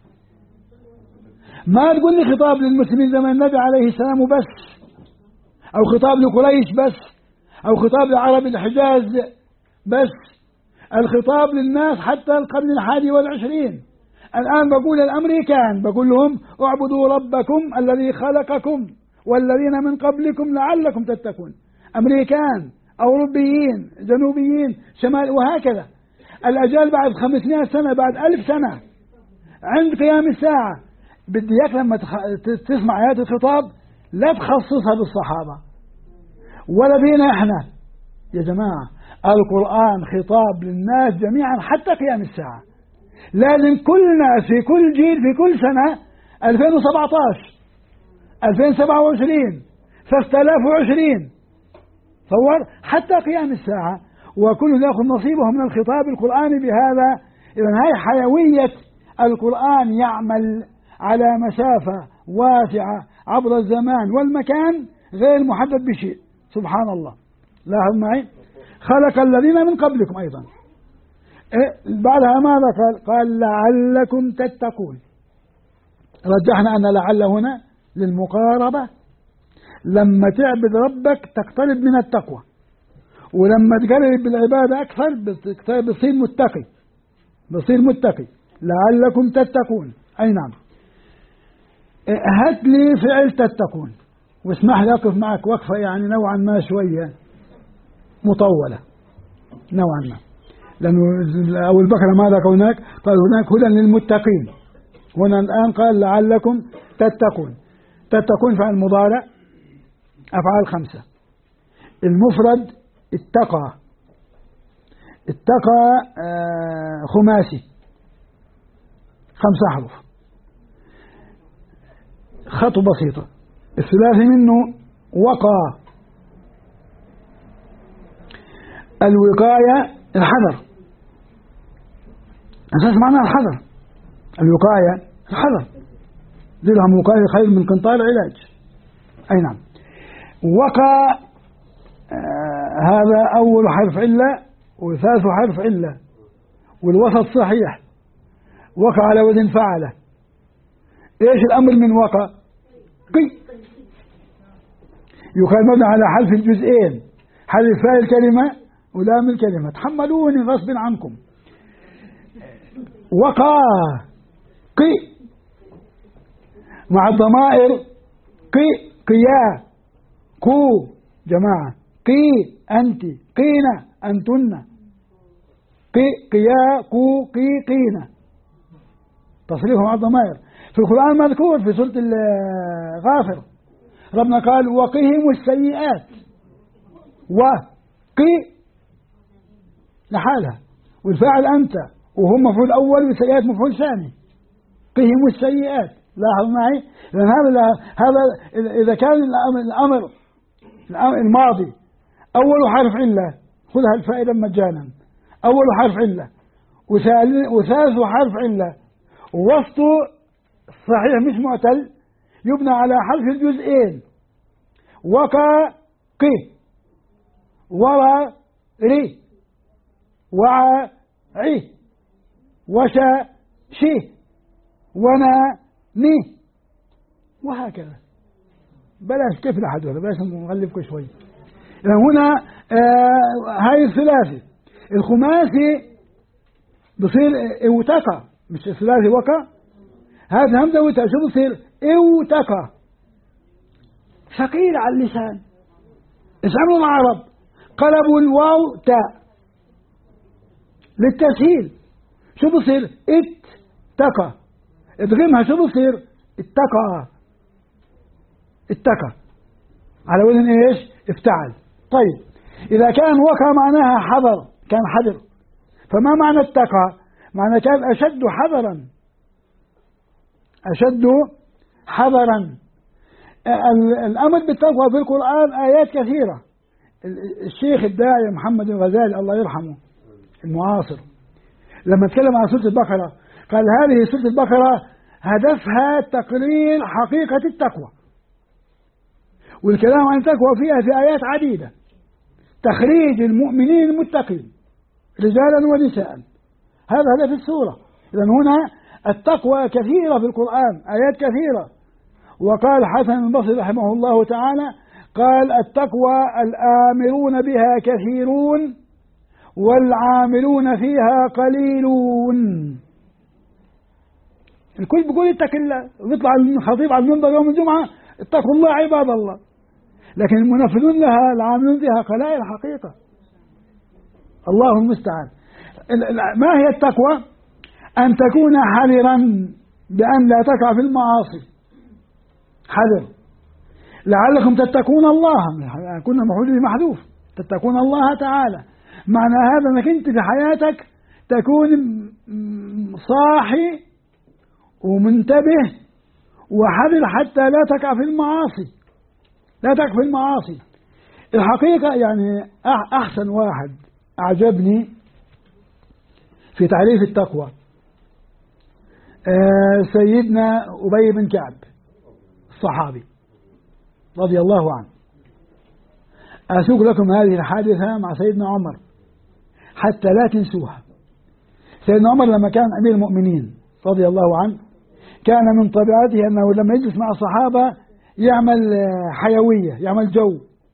ما تقول لي خطاب للمسلمين زمن النبي عليه السلام وبس، أو خطاب لقريش بس، أو خطاب لعرب الحجاز بس. الخطاب للناس حتى القرن 21. الآن بقول الأمريكان، بقول لهم اعبدوا ربكم الذي خلقكم والذين من قبلكم لعلكم تتقون. أمريكان، أوروبيين، جنوبيين، شمال، وهكذا. الأجال بعد 500 سنة، بعد 1000 سنة، عند قيام الساعة. بدي إياك لما تسمع آيات الخطاب لا تخصصها بالصحابة ولا بينا إحنا. يا جماعة القرآن خطاب للناس جميعا حتى قيام الساعة. لازم كل ناس في كل جيل في كل سنة، 2017 2027 3020 تصور، حتى قيام الساعة، وكل يأخذ نصيبه من الخطاب القرآني بهذا. إذن هاي حيوية القرآن، يعمل على مسافة واسعة عبر الزمان والمكان غير محدد بشيء. سبحان الله. لاحظ معي، خلق الذين من قبلكم أيضا. بعدها ماذا قال لعلكم تتقون. رجحنا أن لعل هنا للمقاربة، لما تعبد ربك تقترب من التقوى، ولما تقرب بالعبادة أكثر بتصير متقي، بصير متقي. لعلكم تتقون. أي نعم. هات لي فعل تتقون، واسمح لي أقف معك وقفة يعني نوعا ما شوية مطولة نوعا ما، لأنه أول بكرة ماذا هناك؟ قال هناك هدى للمتقين، هنا الآن قال لعلكم تتقون. تتقون فعل مضارع، أفعال 5. المفرد اتقى، اتقى خماسي 5 أحرف، خط بسيطة. الثلاثي منه وقى، الوقاية الحذر، أساس معناها الحذر. الوقاية الحذر، درهم وقاية خير من قنطار العلاج. أي نعم. وقى هذا أول حرف علة وثالث حرف علة، والوسط صحيح. وقع على وزن فعله. إيش الأمر من وقع؟ قي. يقال مبني على حذف الجزئين، حذف فاعل الكلمة ولام الكلمة. تحملوني غصب عنكم. وقع قي مع الضمائر، قي قيا قو جماعة، قي أنت قينا أنتن، قي قيا قو قي قينا، تصريفهم على الضمائر. في القرآن مذكور في سورة الغافر، ربنا قال وقهم السيئات، وقي لحالها، والفاعل أنت، وهم مفعول أول والسيئات مفعول ثاني. قهم السيئات، لاحظوا معي، لأن هذا إذا كان الأمر الماضي أول حرف علة، خذها الفائدة مجانا، أول حرف علة وثالث حرف علة ووسطه صحيح مش معتل، يبنى على حرف الجزئين، وكا قي ورا ري وع عي وشا شي ونا ني، وهكذا. بلاش كيف لحد ولا بلاش نغلبكم شوي. هنا هاي الثلاثي. الخماسي بصير اوتكا، مش الثلاثي وكا، هذا همزة وتا، شو بصير؟ اوتكا، ثقيل على اللسان. اسمعوا العرب قلبوا الواو تاء للتسهيل، شو بصير؟ اتكا، ادغمها شو بصير؟ اتكا، اتكا على وزن ايش؟ افتعل. طيب اذا كان وكا معناها حذر، كان حذر، فما معنى اتكا؟ معنى كان اشد حذرا، اشد حذرا. الامر بالتقوى في القران ايات كثيره. الشيخ الداعي محمد الغزالي الله يرحمه المعاصر لما تكلم عن سورة البقرة قال هذه سورة البقرة هدفها تقرير حقيقة التقوى، والكلام عن التقوى فيها في آيات عديدة، تخريج المؤمنين المتقين رجالا ونساء، هذا هدف السورة. إذن هنا التقوى كثيرة في القرآن، آيات كثيرة. وقال حسن البصري رحمه الله تعالى قال التقوى الآمرون بها كثيرون والعاملون فيها قليلون. الكل بيقول اتق الله، ويطلع الخطيب على المنبر يوم الجمعة اتقوا الله عباد الله، لكن المنفذون لها العاملون فيها قلائل حقيقة. الله المستعان. ما هي التقوى؟ أن تكون حذرا بأن لا تقع في المعاصي، حذر لعلكم تتقون الله، كنا مفعول محذوف، تتقون الله تعالى. معنى هذا انك انت في حياتك تكون صاحي ومنتبه وحذر حتى لا تقع في المعاصي، لا تقع في المعاصي. الحقيقة يعني أحسن واحد أعجبني في تعريف التقوى سيدنا أبي بن كعب الصحابي رضي الله عنه. أسوق لكم هذه الحادثة مع سيدنا عمر حتى لا تنسوها. سيدنا عمر لما كان أمير المؤمنين رضي الله عنه كان من طبيعته أنه لما يجلس مع الصحابة يعمل حيوية، يعمل جو،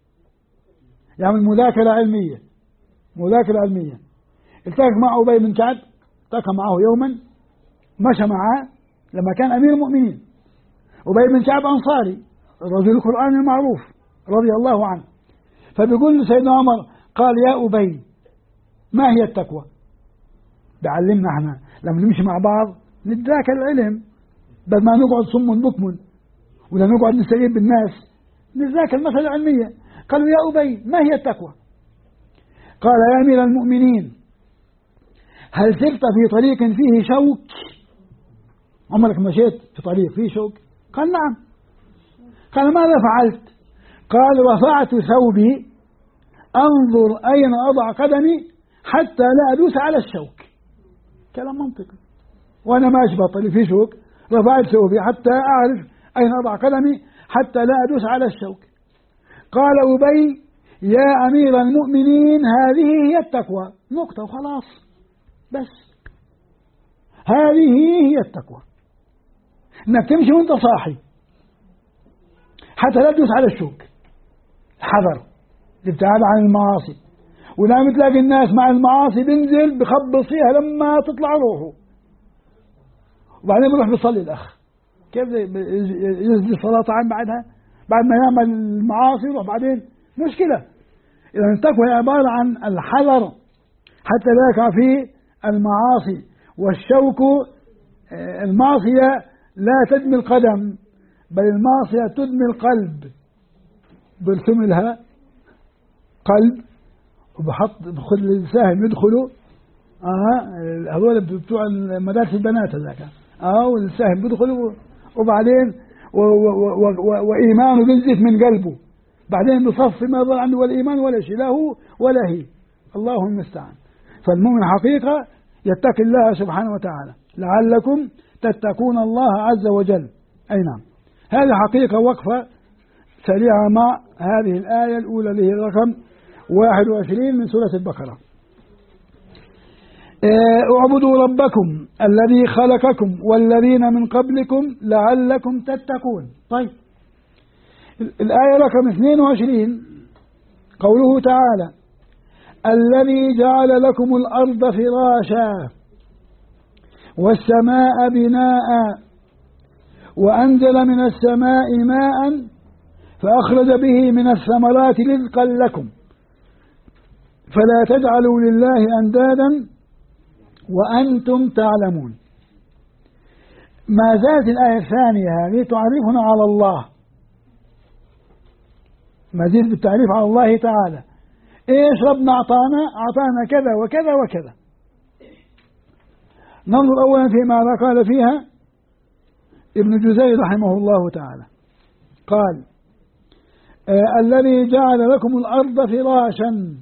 يعمل مذاكرة علمية، مذاكرة علمية. التقى مع أبي بن كعب، التقى معه يوما، مشى معاه لما كان أمير المؤمنين. أبي بن كعب أنصاري الرجل القرآني المعروف رضي الله عنه، فبيقول له سيدنا عمر قال يا أبي ما هي التقوى؟ بعلمنا احنا لما نمشي مع بعض نتذاكر العلم بدل ما نقعد صم بكم ولا نقعد نستجيب بالناس، نتذاكر المسألة العلمية. قالوا يا أبي ما هي التقوى؟ قال يا أمير المؤمنين هل سرت في طريق فيه شوك؟ عمرك مشيت في طريق فيه شوك؟ قال نعم. قال ماذا فعلت؟ قال رفعت ثوبي أنظر أين أضع قدمي حتى لا أدوس على الشوك. كلام منطقي، وأنا ماشي بطريق فيه شوك رفعت ثوبي حتى أعرف أين أضع قدمي حتى لا أدوس على الشوك. قال أبي يا أمير المؤمنين هذه هي التقوى، نقطة وخلاص، بس هذه هي التقوى، انك تمشي وانت صاحي حتى لا تدوس على الشوك، الحذر، الابتعاد عن المعاصي. ولما تلاقي الناس مع المعاصي بينزل بخبص فيها لما تطلع روحه، وبعدين بيروح بيصلي الأخ كيف يسجد صلاة عن بعدها بعد ما يعمل المعاصي يروح بعدين مشكلة. إذا التقوى هي عبارة عن الحذر حتى لا يقع في المعاصي. والشوك المعصية لا تدمي القدم بل المعصية تدمي القلب، برسم لها قلب وبحط بخل السهم يدخله هذول بتوع مدارس البنات هذاك، والسهم بيدخل وبعدين وإيمانه بينزف من قلبه، بعدين بصفي ما ظل عنده ولا إيمان ولا شيء، لا هو ولا هي، الله المستعان. فالمؤمن حقيقة يتقي الله سبحانه وتعالى لعلكم تتقون الله عز وجل. أي نعم، هذه حقيقة وقفة سريعة مع هذه الآية الأولى اللي هي رقم 21 من سورة البقرة. اعبدوا ربكم الذي خلقكم والذين من قبلكم لعلكم تتقون. طيب، الآية رقم 22 قوله تعالى: الذي جعل لكم الأرض فراشا والسماء بناء وأنزل من السماء ماء فأخرج به من الثمرات رزقا لكم فلا تجعلوا لله أندادا وأنتم تعلمون. ما زالت الآية الثانية هذه تعرفنا على الله، مزيد بالتعريف على الله تعالى. إيش ربنا أعطانا كذا وكذا وكذا. ننظر أولا في ماذا قال فيها ابن جزي رحمه الله تعالى. قال: الذي جعل لكم الأرض فراشا،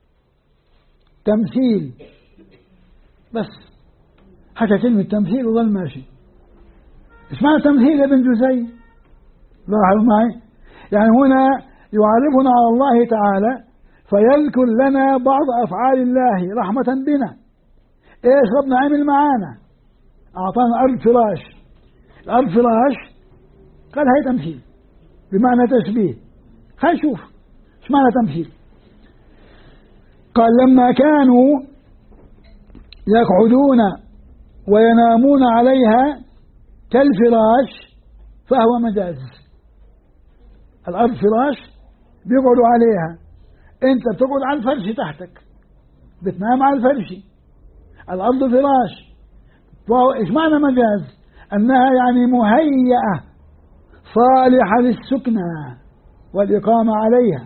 تمثيل بس، حتى كلمة تمثيل وظل ماشي. ايش معنى تمثيل يا ابن جزي؟ لاحظوا معي، يعني هنا يعرفنا على الله تعالى فيذكر لنا بعض أفعال الله رحمة بنا. ايش ربنا عمل معانا؟ أعطانا الأرض فراش. الأرض فراش، قال هي تمثيل بمعنى تشبيه. خلينا نشوف ايش معنى تمثيل. قال: لما كانوا يقعدون وينامون عليها كالفراش فهو مجاز. الأرض فراش بيقعدوا عليها، أنت بتقعد على الفرش تحتك، بتنام على الفرش. الأرض فراش، إيش معنى مجاز؟ أنها يعني مهيئة صالحة للسكنى والإقامة عليها،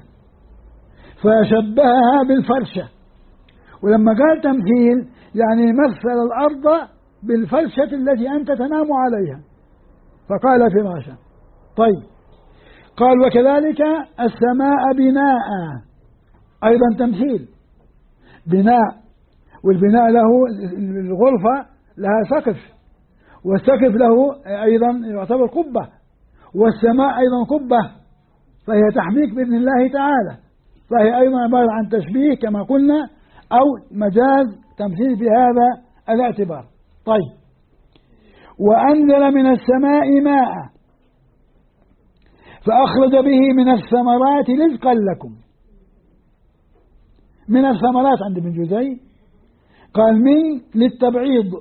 فشبهها بالفرشة. ولما قال تمثيل يعني مثل الأرض بالفرشة التي أنت تنام عليها فقال فراشا. طيب، قال: وكذلك السماء بناء، أيضا تمثيل، بناء، والبناء له الغرفة لها سقف، والسقف له أيضا يعتبر قبة، والسماء أيضا قبة، فهي تحميك بإذن الله تعالى، فهي أيضا عبارة عن تشبيه كما قلنا أو مجاز تمثيل بهذا الاعتبار. طيب، وأنزل من السماء ماء فأخرج به من الثمرات رزقا لكم. من الثمرات عند ابن جزي قال من للتبعيض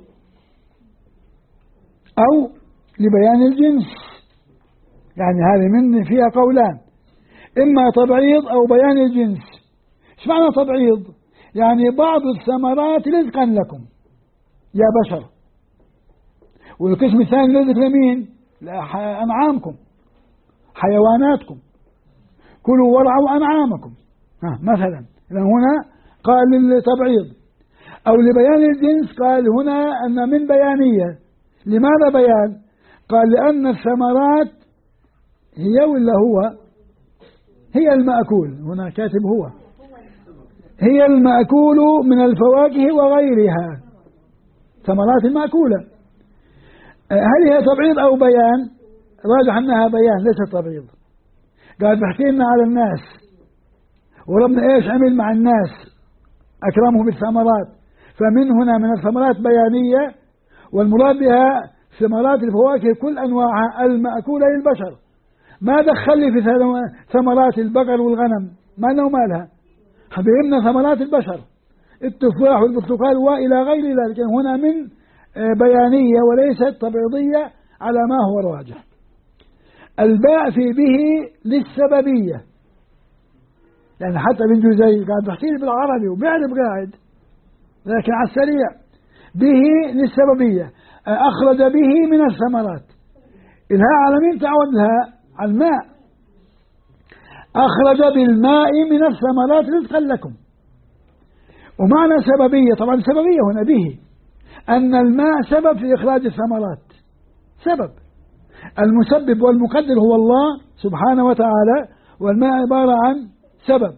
أو لبيان الجنس، يعني هذه من فيها قولان، إما تبعيض أو بيان الجنس. ايش معنى تبعيض؟ يعني بعض الثمرات رزقا لكم يا بشر، والقسم الثاني رزق لمين؟ لأنعامكم، حيواناتكم، كلوا وارعوا أنعامكم مثلا. هنا قال للتبعيض أو لبيان الجنس، قال هنا أن من بيانية. لماذا بيان؟ قال لأن الثمرات هي ولا هو؟ هي المأكول، هنا كاتب هو، هي المأكول من الفواكه وغيرها، ثمرات المأكولة. هل هي تبعيض أو بيان؟ راجح أنها بيان ليس تبعيض. قال بحكي لنا على الناس، وربنا إيش عمل مع الناس؟ أكرمه بالثمرات، فمن هنا من الثمرات بيانية، والمراد بها ثمرات الفواكه كل أنواعها المأكولة للبشر. ما دخل لي في ثمرات البقر والغنم، ما له مالها، حبيبنا ثمرات البشر، التفاح والبرتقال وإلى غير ذلك. هنا من بيانية وليست تبعيضية على ما هو راجح. الباء في به للسببية، يعني حتى ابن جزي قاعد بحكي لي بالعربي وبيعرف قاعد، لكن على السريع به للسببية، أخرج به من الثمرات. الهاء على مين تعود؟ الهاء على الماء. أخرج بالماء من الثمرات رزقا لكم، ومعنى سببية، طبعا السببية هنا به أن الماء سبب في إخراج الثمرات، سبب. المسبب والمقدر هو الله سبحانه وتعالى، والماء عبارة عن سبب.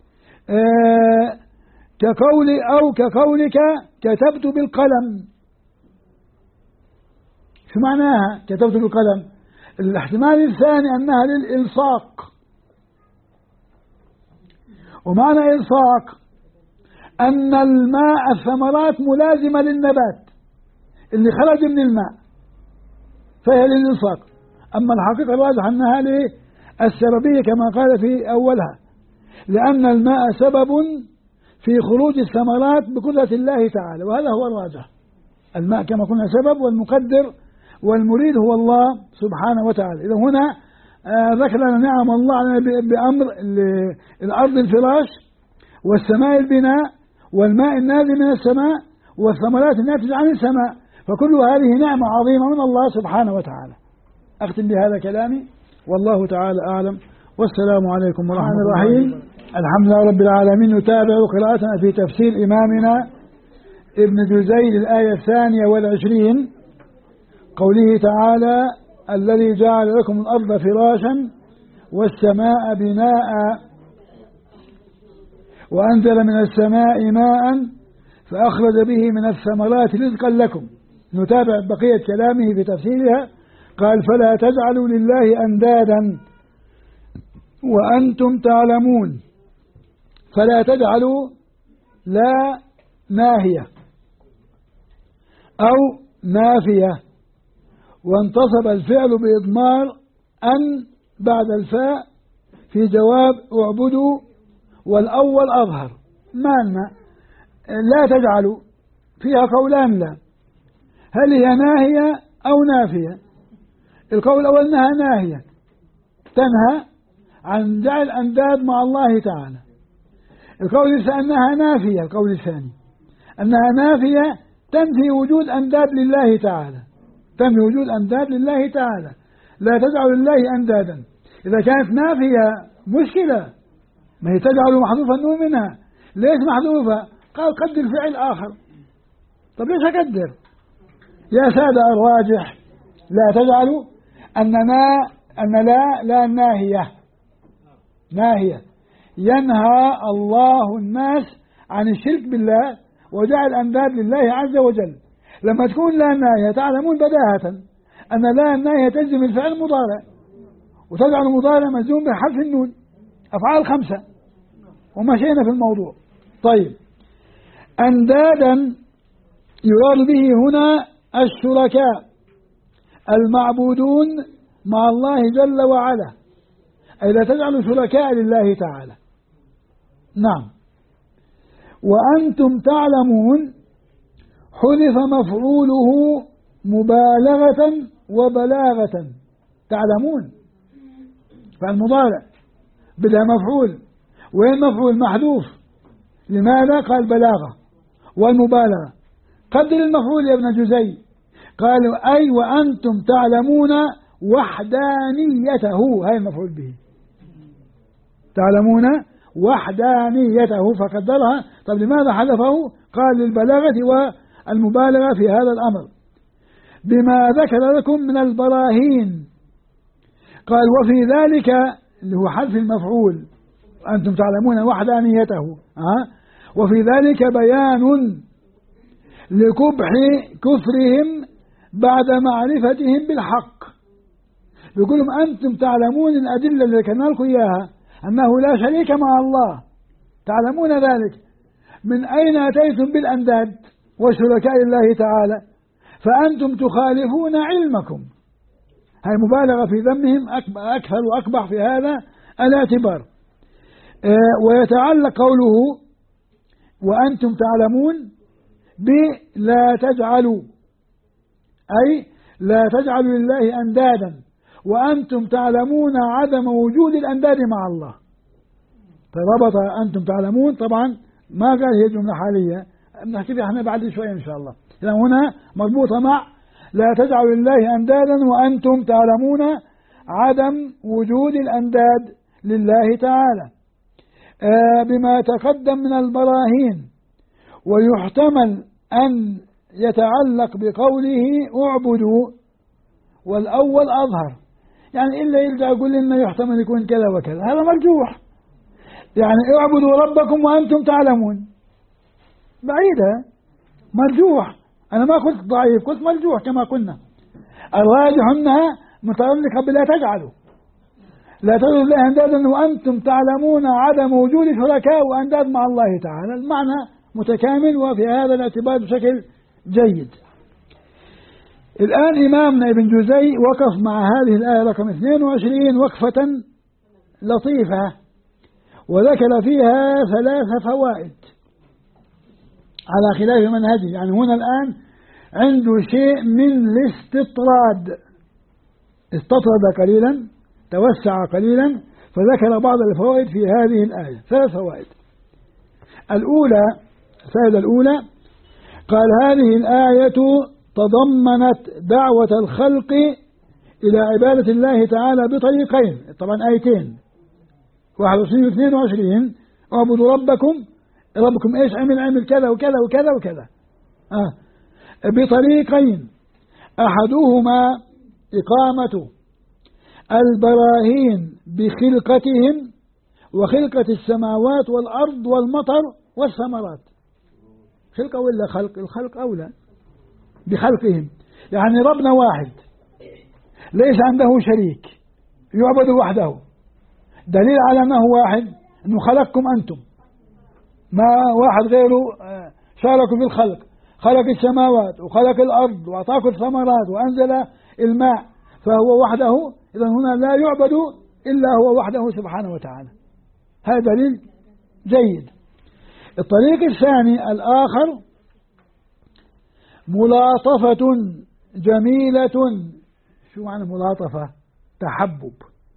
كقولي أو كقولك كتبت بالقلم. شو معناها كتبت بالقلم؟ الاحتمال الثاني أنها للإلصاق، ومعنى إلصاق أن الماء الثمرات ملازمة للنبات اللي خرج من الماء، فهي للإلصاق. أما الحقيقة الراجح أنها للسببية كما قال في أولها، لأن الماء سبب في خروج الثمرات بقدرة الله تعالى، وهذا هو الراجح. الماء كما قلنا سبب، والمقدر والمريد هو الله سبحانه وتعالى. إذا هنا ذكر لنا نعم الله بأمر الأرض الفراش، والسماء البناء، والماء النازل من السماء، والثمرات الناتجة عن السماء، فكل هذه نعمة عظيمة من الله سبحانه وتعالى. أختم بهذا كلامي، والله تعالى أعلم، والسلام عليكم ورحمة الله الرحيم. الحمد لله رب العالمين. نتابع قراءتنا في تفسير إمامنا ابن جزي الآية 22، قوله تعالى: الذي جعل لكم الأرض فراشا والسماء بناء وأنزل من السماء ماء فأخرج به من الثمرات رزقا لكم. نتابع بقية كلامه في تفسيرها. قال: فلا تجعلوا لله أندادا وأنتم تعلمون. فلا تجعلوا لا ناهية أو نافية، وانتصب الفعل بإضمار أن بعد الفاء في جواب اعبدوا، والأول أظهر. معنى لا تجعلوا فيها قولان، لا هل هي ناهية أو نافية؟ القول الأول أنها ناهية، تنهى عن جعل أنداد مع الله تعالى. القول الثاني أنها نافية، القول الثاني أنها نافية تنفي وجود أنداد لله تعالى، تنفي وجود أنداد لله تعالى. لا تجعل لله أندادا. إذا كانت نافية مشكلة، ما هي تجعل محذوفا النون منها. ليش محذوفة؟ قال قدر فعل آخر. طب ليش أقدر؟ يا سادة الراجح لا تجعلوا أن لا ناهية، ناهية ينهى الله الناس عن الشرك بالله وجعل أنداد لله عز وجل. لما تكون لا ناهية تعلمون بداهة أن لا ناهية تجزم الفعل المضارع، وتجعل المضارع مجزوم بحرف النون، أفعال 5 ومشينا في الموضوع. طيب، أندادا يراد به هنا الشركاء المعبودون مع الله جل وعلا، أي لا تجعلوا شركاء لله تعالى. نعم. وأنتم تعلمون حذف مفعوله مبالغة وبلاغة. تعلمون فالمضارع بدها مفعول، وين مفعول؟ محذوف. لماذا؟ قال بلاغة والمبالغة. قدر المفعول يا ابن جزي. قالوا أي وأنتم تعلمون وحدانيته، هاي المفعول به، تعلمون وحدانيته فقدرها. طب لماذا حذفه؟ قال للبلاغة والمبالغة في هذا الأمر بما ذكر لكم من البراهين. قال وفي ذلك اللي هو حذف المفعول أنتم تعلمون وحدانيته، وفي ذلك بيان لقبح كفرهم بعد معرفتهم بالحق. يقول لهم أنتم تعلمون الأدلة اللي ذكرنا لكم إياها أنه لا شريك مع الله، تعلمون ذلك، من أين أتيتم بالأنداد وشركاء الله تعالى؟ فأنتم تخالفون علمكم. هاي مبالغة في ذمهم أكثر وأقبح في هذا الاعتبار. ويتعلق قوله وأنتم تعلمون بلا تجعلوا، أي لا تجعلوا لله أندادا وأنتم تعلمون عدم وجود الأنداد مع الله. فربط أنتم تعلمون، طبعا ما قال هي جملة حالية، نحكي فيها احنا بعد شوية إن شاء الله. إذا هنا مربوطة مع لا تجعلوا لله أندادا وأنتم تعلمون عدم وجود الأنداد لله تعالى بما تقدم من البراهين ويحتمل أن يتعلق بقوله اعبدوا، والأول أظهر، يعني إلا يرجع يقول إنه يحتمل يكون كذا وكذا، هذا مرجوح. يعني اعبدوا ربكم وأنتم تعلمون، بعيدة، مرجوح. أنا ما قلت ضعيف، قلت مرجوح كما قلنا. الراجح أنها متعلقة بلا تجعلوا، لا تجعلوا الله أندادا وأنتم تعلمون عدم وجود شركاء وأنداد مع الله تعالى. المعنى متكامل وفي هذا الاعتبار بشكل جيد. الآن إمامنا ابن جوزي وقف مع هذه الآية رقم 22 وقفة لطيفة، وذكر فيها 3 فوائد على خلاف منهجه. يعني هنا الآن عنده شيء من الاستطراد، استطرد قليلا، توسع قليلا، فذكر بعض الفوائد في هذه الآية. 3 فوائد. الفائدة الأولى قال هذه الآية تضمنت دعوة الخلق إلى عبادة الله تعالى بطريقين، طبعا آيتين 21 و 22. اعبدوا ربكم إيش عمل كذا وكذا وكذا وكذا، بطريقين، أحدهما إقامة البراهين بخلقتهم وخلقة السماوات والأرض والمطر والثمرات. خلقة ولا خلق؟ الخلق أولى بخلقهم، يعني ربنا واحد ليس عنده شريك يعبد وحده. دليل على أنه واحد أنه خلقكم أنتم، ما واحد غيره شاركوا في الخلق، خلق السماوات وخلق الأرض وأعطاكم الثمرات وأنزل الماء، فهو وحده. إذن هنا لا يعبد إلا هو وحده سبحانه وتعالى. هذا دليل جيد. الطريق الثاني الآخر ملاطفة جميلة. شو معنى ملاطفة؟ تحبب.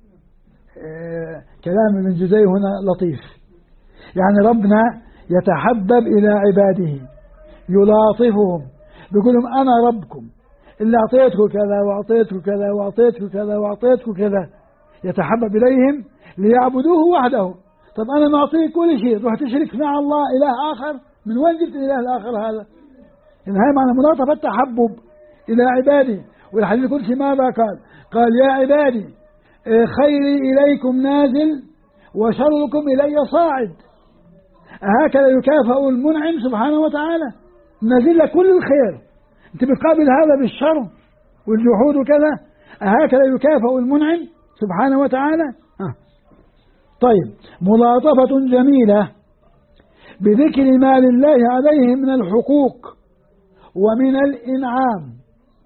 كلام ابن جوزي هنا لطيف، يعني ربنا يتحبب إلى عباده، يلاطفهم، بيقول لهم أنا ربكم اللي أعطيتكم كذا وأعطيتكم كذا وأعطيتكم كذا وأعطيتكم كذا، يتحبب إليهم ليعبدوه وحده. طب أنا معطيك كل شيء، تروح تشرك مع الله إله آخر؟ من وين جبت الإله الآخر هذا؟ إن هاي معنى ملاطفة التحبب إلى عباده. والحديث القدسي ماذا قال؟ قال يا عبادي خيري إليكم نازل وشركم إلي صاعد. هكذا يكافئ المنعم سبحانه وتعالى، نازل لك كل الخير، أنت بتقابل هذا بالشر والجحود وكذا. هكذا يكافئ المنعم سبحانه وتعالى. طيب، ملاطفة جميلة بذكر ما لله عليه من الحقوق ومن الإنعام.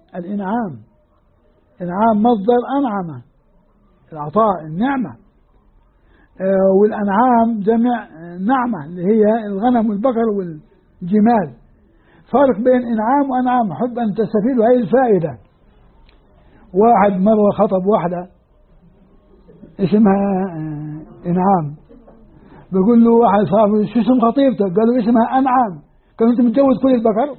إنعام مصدر أنعم، العطاء، النعمة، والأنعام جمع نعمة اللي هي الغنم والبقر والجمال. فرق بين إنعام وأنعام، أحب أن تستفيدوا هذه الفائدة. واحد مرة خطب واحدة اسمها إنعام، بيقول له واحد صاحبه شو اسم خطيبتك؟ قال له اسمها أنعام. قال له أنت متجوز كل البقر؟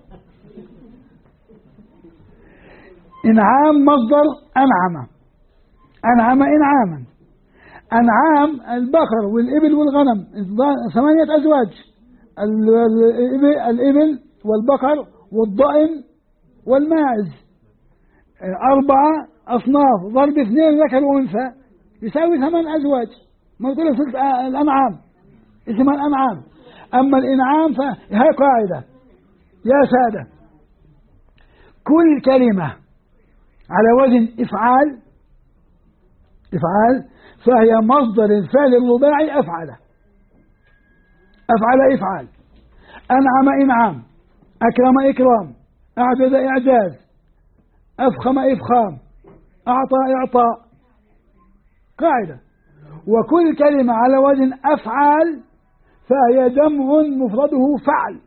إنعام مصدر أنعم، أنعم إنعاما. أنعام البقر والإبل والغنم، 8 أزواج، الإبل والبقر والضأن والماعز، 4 أصناف ضرب 2 ذكر وأنثى يساوي 8 أزواج. ما يقول الأنعام اسمها الأنعام. أما الإنعام فهي قاعدة يا سادة، كل كلمة على وزن إفعال فهي مصدر الفعل الرباعي أفعل. إفعال. أنعم إنعام، أكرم إكرام، أعجز إعجاز، أفخم إفخام، أعطى إعطاء، قاعدة. وكل كلمة على وزن أفعال فهي جمع مفرده فعل.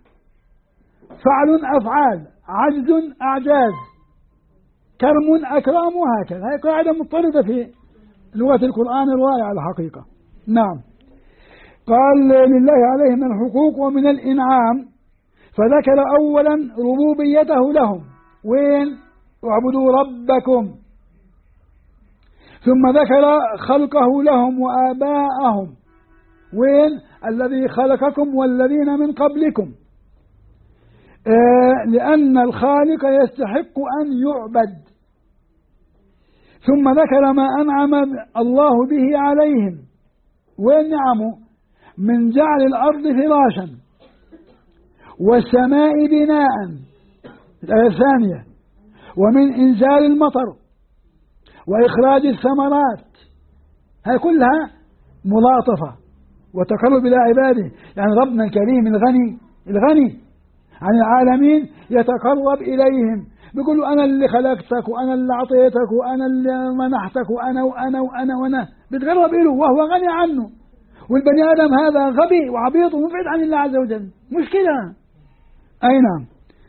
أفعال، عجز أعجاز، كرم أكرام، وهكذا. هذه قاعدة مضطردة في لغة القرآن الرائعة الحقيقة. نعم. قال لله عليه من الحقوق ومن الإنعام، فذكر أولا ربوبيته لهم، وين؟ اعبدوا ربكم. ثم ذكر خلقه لهم وآباءهم، وين؟ الذي خلقكم والذين من قبلكم. لأن الخالق يستحق أن يعبد. ثم ذكر ما أنعم الله به عليهم، والنعم من جعل الأرض فراشا والسماء بناء، الآية الثانية، ومن إنزال المطر وإخراج الثمرات، هذه كلها ملاطفة وتقرب إلى عباده. يعني ربنا الكريم الغني عن العالمين يتقرب إليهم، بيقول أنا اللي خلقتك وأنا اللي أعطيتك وأنا اللي منحتك وأنا وأنا وأنا وأنا، بيتقرب إله وهو غني عنه. والبني آدم هذا غبي وعبيط ومبعد عن الله عز وجل، مشكلة. أي نعم.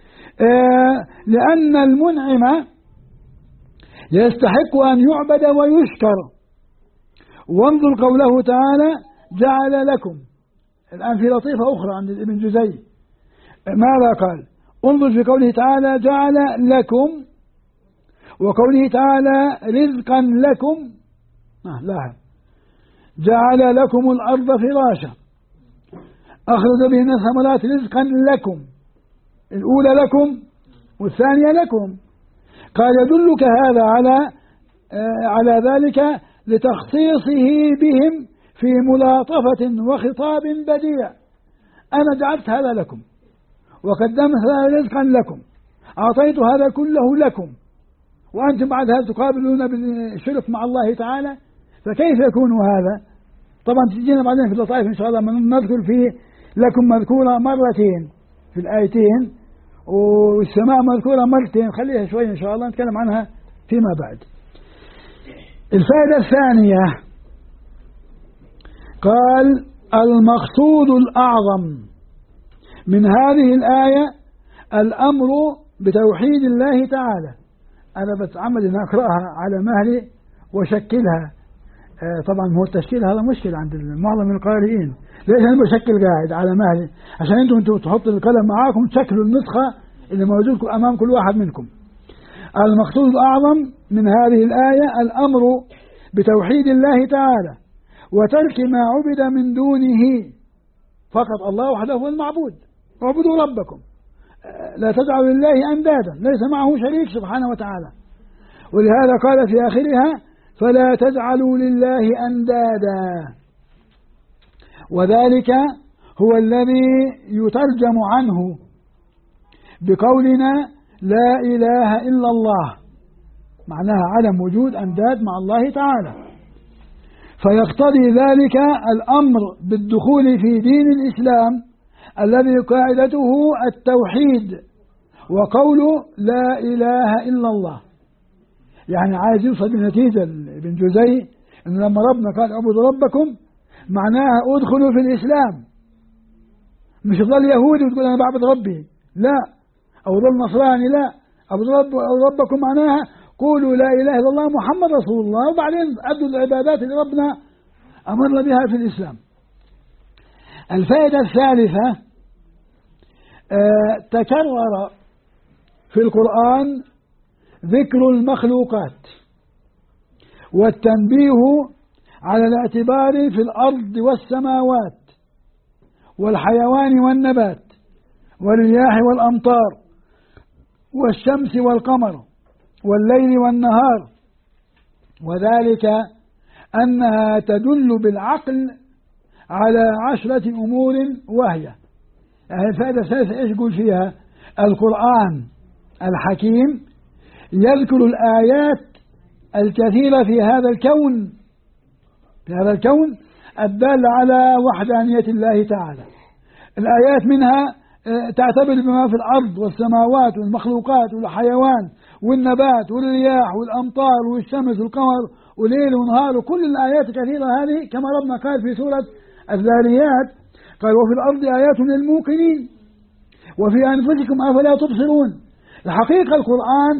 لأن المنعم يستحق أن يعبد ويشكر. وانظر قوله تعالى جعل لكم. الآن في لطيفة أخرى عند ابن جزي، ماذا قال؟ انظر في قوله تعالى جعل لكم، وقوله تعالى رزقا لكم. لا، جعل لكم الأرض فراشا أخرج به من الثمرات رزقا لكم، الأولى لكم والثانية لكم. قال يدلك هذا على ذلك لتخصيصه بهم في ملاطفة وخطاب بديع. أنا جعلت هذا لكم وقدمت هذا رزقا لكم، أعطيت هذا كله لكم، وأنتم بعد هذا تقابلون بالشرك مع الله تعالى، فكيف يكون هذا؟ طبعا تجينا بعدين في اللطائف إن شاء الله نذكر فيه لكم مذكورة مرتين في الآيتين، والسماء مذكورة مرتين، خليها شوي إن شاء الله نتكلم عنها فيما بعد. الفائدة الثانية قال المقصود الأعظم من هذه الآية الأمر بتوحيد الله تعالى. أنا بتعمد أن أقرأها على مهلي وشكلها. طبعا هو التشكيل هذا مشكلة عند معظم القارئين، ليش أنا بشكل قاعد على مهلي؟ عشان أنتم تحطوا القلم معاكم تشكلوا النسخة اللي موجود أمام كل واحد منكم. المقصود الأعظم من هذه الآية الأمر بتوحيد الله تعالى وترك ما عبد من دونه، فقط الله وحده هو المعبود، اعبدوا ربكم لا تجعلوا لله أندادا ليس معه شريك سبحانه وتعالى. ولهذا قال في آخرها فلا تجعلوا لله أندادا، وذلك هو الذي يترجم عنه بقولنا لا إله إلا الله، معناها عدم وجود أنداد مع الله تعالى. فيقتضي ذلك الأمر بالدخول في دين الإسلام الذي قاعدته التوحيد وقوله لا إله إلا الله. يعني عايز يوصل بنتيجة ابن جزي إنه لما ربنا قال اعبدوا ربكم معناها ادخلوا في الإسلام، مش ظل يهودي وتقول أنا بعبد ربي، لا، أو ظل نصراني، لا، اعبدوا ربكم معناها قولوا لا إله إلا الله محمد رسول الله، وبعدين أدوا العبادات اللي ربنا أمر بها في الإسلام. الفائدة الثالثة تكرر في القرآن ذكر المخلوقات والتنبيه على الاعتبار في الأرض والسماوات والحيوان والنبات والرياح والأمطار والشمس والقمر والليل والنهار، وذلك أنها تدل بالعقل على 10 أمور، وهي يعني الفائدة الثالثة إيش يقول فيها؟ القرآن الحكيم يذكر الآيات الكثيرة في هذا الكون الدالة على وحدانية الله تعالى. الآيات منها تعتبر بما في الأرض والسماوات والمخلوقات والحيوان والنبات والرياح والأمطار والشمس والقمر وليل ونهار، وكل الآيات الكثيرة هذه كما ربنا قال في سورة الذاريات قال وفي الأرض آيات للموقنين وفي أنفسكم أفلا تبصرون. الحقيقة القرآن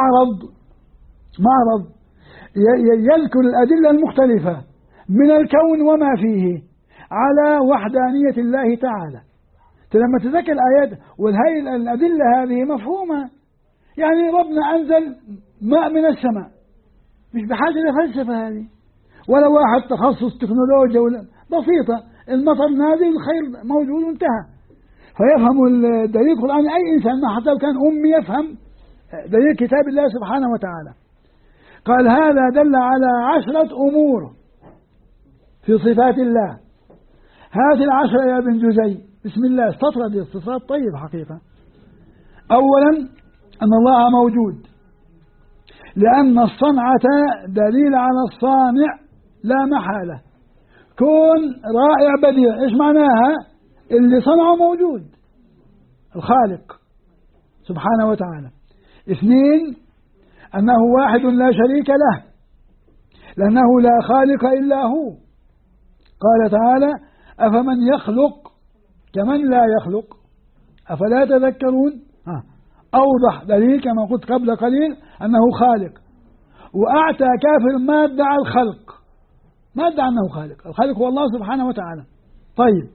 معرض يذكر الأدلة المختلفة من الكون وما فيه على وحدانية الله تعالى. لما تذكر الآيات والهي الأدلة هذه مفهومة، يعني ربنا أنزل ماء من السماء، مش بحاجة لفلسفة هذه ولا واحد تخصص تكنولوجيا ولا بسيطة، المطر نازل الخير موجود وانتهى. فيفهم الدليل القرآني أي إنسان ما حتى لو كان أمي يفهم دليل كتاب الله سبحانه وتعالى. قال هذا دل على 10 أمور في صفات الله. هذه 10 يا ابن جزي. بسم الله. استطرد استطراد طيب حقيقة. أولا أن الله موجود، لأن الصنعة دليل على الصانع لا محالة. كون رائع بديع، إيش معناها؟ اللي صنعه موجود، الخالق سبحانه وتعالى. 2 أنه واحد لا شريك له، لأنه لا خالق إلا هو. قال تعالى أفمن يخلق كمن لا يخلق أفلا تذكرون. أوضح دليل كما قلت قبل قليل أنه خالق، وأعتى كافر ما ادعى الخلق، ما ادعى أنه خالق. الخالق هو الله سبحانه وتعالى. طيب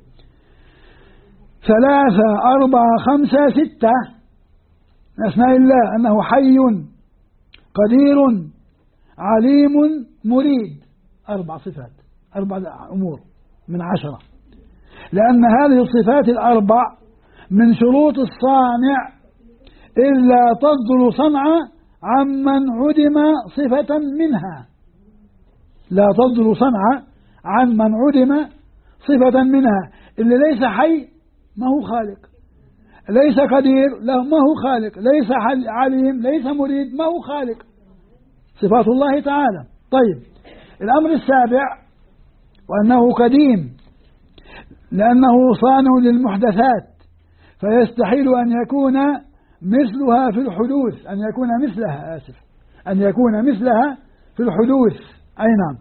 3 4 5 6 من أسماء الله أنه حي قدير عليم مريد. 4 صفات، 4 أمور من 10، لأن هذه الصفات ال4 من شروط الصانع إلا تصدر صنعة عمن عدم صفة منها. لا تصدر صنعة عمن عدم صفة منها. اللي ليس حي ما هو خالق، ليس قدير له ما هو خالق، ليس عليم ليس مريد ما هو خالق. صفات الله تعالى. طيب الأمر السابع وأنه قديم، لأنه صانع للمحدثات، فيستحيل أن يكون مثلها في الحدوث، أن يكون مثلها أن يكون مثلها في الحدوث. أي نعم.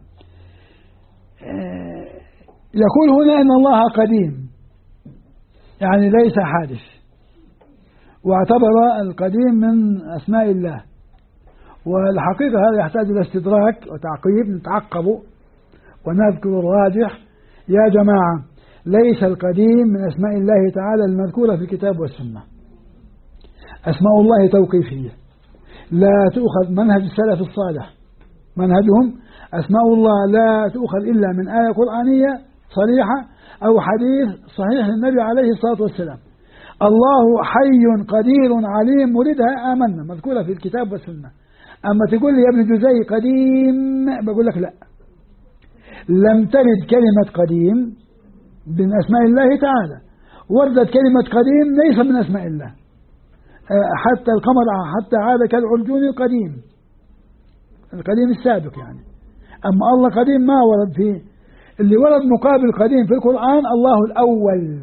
يقول هنا إن الله قديم، يعني ليس حادث، واعتبر القديم من أسماء الله. والحقيقة هذا يحتاج إلى استدراك وتعقيب، نتعقبه ونذكر الراجح. يا جماعة ليس القديم من أسماء الله تعالى المذكورة في الكتاب والسنة. أسماء الله توقيفية، لا تؤخذ منهج السلف الصالح، منهجهم أسماء الله لا تؤخذ إلا من آية قرآنية صريحة أو حديث صحيح للنبي عليه الصلاة والسلام. الله حي قدير عليم مريدها آمنا، مذكورة في الكتاب والسنة. أما تقول لي يا ابن جزي قديم، بقول لك لا، لم ترد كلمة قديم من أسماء الله تعالى. وردت كلمة قديم ليس من أسماء الله، حتى القمر حتى عاد كالعرجون القديم، القديم السابق يعني. أما الله قديم ما ورد فيه. اللي ورد مقابل قديم في القرآن الله الأول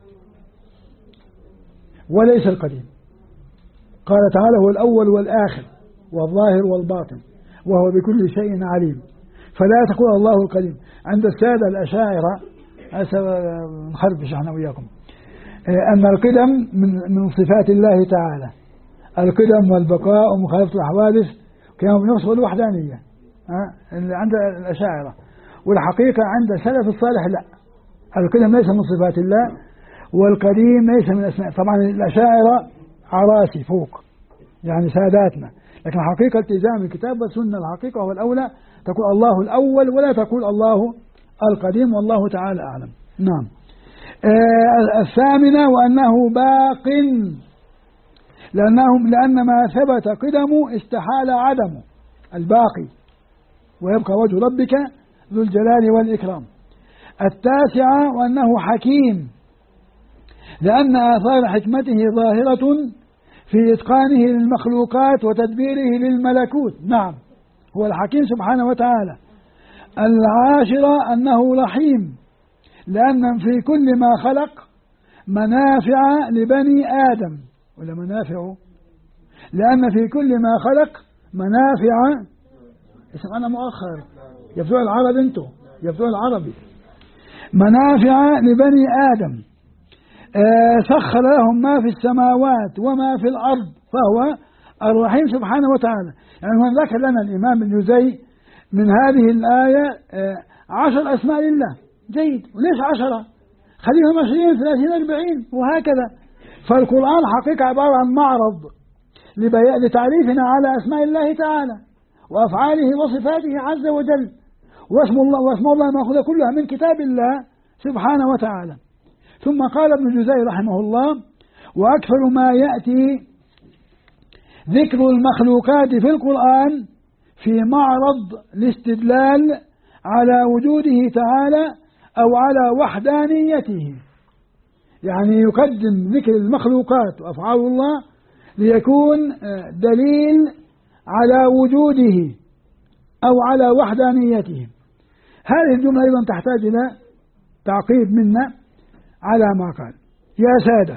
وليس القديم. قال تعالى هو الأول والآخر والظاهر والباطن وهو بكل شيء عليم. فلا تقول الله القديم. عند السادة الأشاعرة نخربش احنا وياكم أن القدم من صفات الله تعالى، القدم والبقاء ومخالفة الحوادث كانوا بنفسه الوحدانية اللي عند الأشاعرة. والحقيقة عند سلف الصالح لا، القدم ليس من صفات الله والقديم ليس من أسماء. طبعا الأشاعرة عراسي فوق يعني ساداتنا، لكن حقيقة التزام الكتاب والسنة الحقيقة هو الأولى تقول الله الأول ولا تقول الله القديم، والله تعالى أعلم. نعم. الثامنة وأنه باق، لأن ما ثبت قدمه استحال عدمه، الباقي ويبقى وجه ربك ذو الجلال والإكرام. التاسعة وأنه حكيم، لأن آثار حكمته ظاهرة في إتقانه للمخلوقات وتدبيره للملكوت. نعم هو الحكيم سبحانه وتعالى. العاشرة أنه رحيم، لأن في كل ما خلق منافع لبني آدم، ولا منافع، لأن في كل ما خلق منافع. اسم أنا مؤخر يبدو العرب، انتو يبدو العربي. منافع لبني آدم، سخر لهم ما في السماوات وما في الأرض، فهو الرحيم سبحانه وتعالى. يعني هو ذكر لنا الإمام ابن جزي من هذه الآية 10 أسماء لله. جيد، وليش 10؟ خليهم 20 30 40 وهكذا. فالقرآن حقيقة عبارة عن معرض لتعريفنا على أسماء الله تعالى وأفعاله وصفاته عز وجل. واسم الله مأخوذة كلها من كتاب الله سبحانه وتعالى. ثم قال ابن جزي رحمه الله: وأكثر ما يأتي ذكر المخلوقات في القرآن في معرض الاستدلال على وجوده تعالى أو على وحدانيته، يعني يقدم ذكر المخلوقات وأفعال الله ليكون دليل على وجوده أو على وحدانيته. هذه الجملة أيضا تحتاج إلى تعقيب منا على ما قال. يا سادة،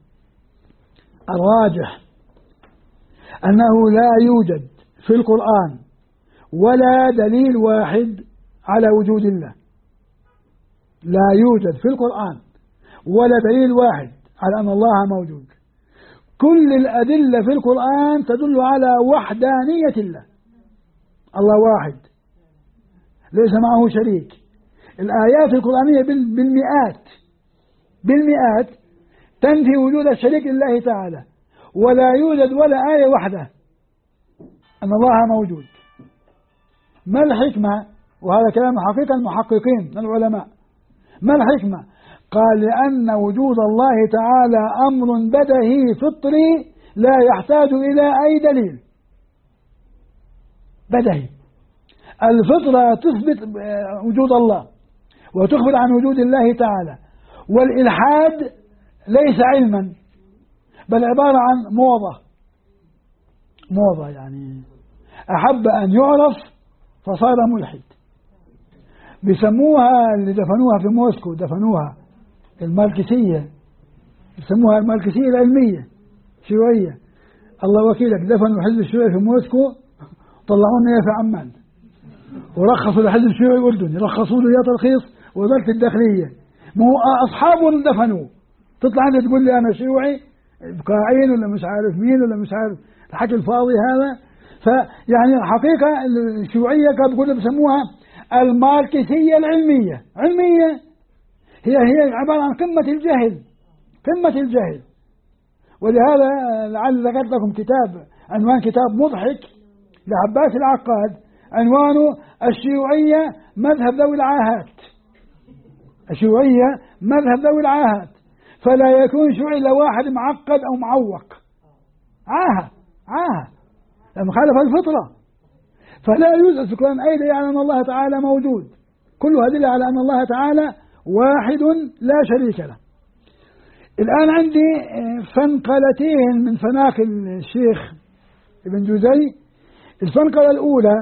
الراجح أنه لا يوجد في القرآن ولا دليل واحد على وجود الله. لا يوجد في القرآن ولا دليل واحد على أن الله موجود. كل الأدلة في القرآن تدل على وحدانية الله. الله واحد ليس معه شريك. الآيات القرآنية بالمئات تنفي وجود الشريك لله تعالى، ولا يوجد ولا آية واحدة أن الله موجود. ما الحكمة؟ وهذا كلام حقيقة المحققين من العلماء. ما الحكمة؟ قال: لأن وجود الله تعالى أمر بديهي فطري لا يحتاج إلى أي دليل. بديهي. الفطرة تثبت وجود الله وتخبر عن وجود الله تعالى، والإلحاد ليس علما بل عبارة عن موضة يعني أحب أن يعرف فصار ملحد. بيسموها اللي دفنوها في موسكو، دفنوها الماركسية، بيسموها الماركسية العلمية شيوعية. الله وكيلك، دفنوا حزب الشيوعي في موسكو، طلعونا إياه في عمان، ورخصوا لحزب الشيوعي الأردني، رخصوا له إياه ترخيص وزارة الداخلية. ما هو أصحابه اللي دفنوه، تطلع أنت تقول لي أنا شيوعي بقاعين ولا مش عارف مين ولا مش عارف الحكي الفاضي هذا. فيعني حقيقة الشيوعية كانوا بيقولوا بيسموها الماركسية العلمية. علمية هي عبارة عن قمة الجهل. ولهذا لعل ذكرت لكم كتاب، عنوان كتاب مضحك لعباس العقاد، عنوانه الشيوعية مذهب ذوي العاهات. الشيوعية مذهب ذوي العاهات، فلا يكون شيوعي إلا واحد معقد أو معوق. عاهة لما خالف الفطرة. فلا يوجد في القرآن أي دليل على أن الله تعالى موجود، كلها دليل على أن الله تعالى واحد لا شريك له. الآن عندي فنقلتين من فناقل الشيخ ابن جزي. الفنقلة الأولى: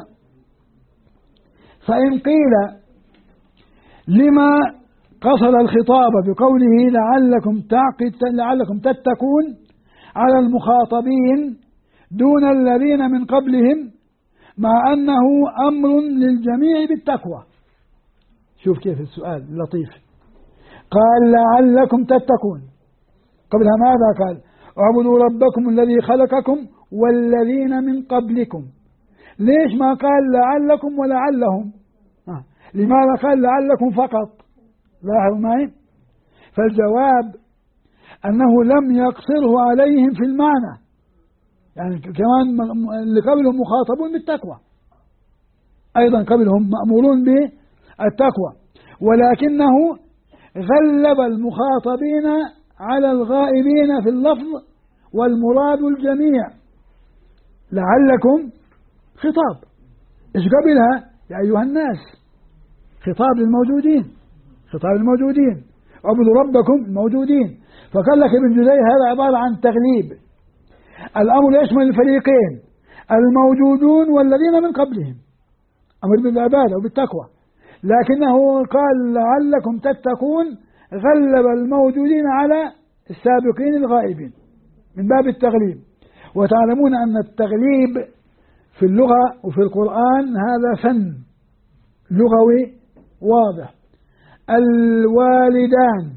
فإن قيل لما قصر الخطاب بقوله لعلكم تتقون على المخاطبين دون الذين من قبلهم، مع أنه أمر للجميع بالتقوى. شوف كيف السؤال لطيف. قال لعلكم تتقون، قبلها ماذا قال؟ اعبدوا ربكم الذي خلقكم والذين من قبلكم. ليش ما قال لعلكم ولعلهم؟ لماذا قال لعلكم فقط؟ لاحظوا معي. فالجواب أنه لم يقصره عليهم في المعنى، يعني كمان اللي قبلهم مخاطبون بالتقوى، أيضا قبلهم مأمورون بالتقوى، ولكنه غلب المخاطبين على الغائبين في اللفظ، والمراد الجميع. لعلكم خطاب، إيش قبلها؟ يا أيها الناس، خطاب للموجودين، اعبدوا ربكم الموجودين. فقال لك ابن جزي هذا عبارة عن تغليب، الأمر يشمل الفريقين، الموجودون والذين من قبلهم، أمر بالعبادة وبالتقوى. لكنه قال لعلكم تتقون، غلب الموجودين على السابقين الغائبين من باب التغليب. وتعلمون أن التغليب في اللغة وفي القرآن هذا فن لغوي واضح. الوالدان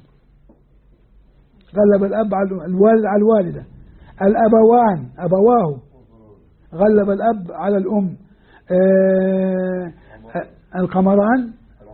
غلب الأب على الوالدة، الأبوان أبواه غلب الأب على الأم، القمران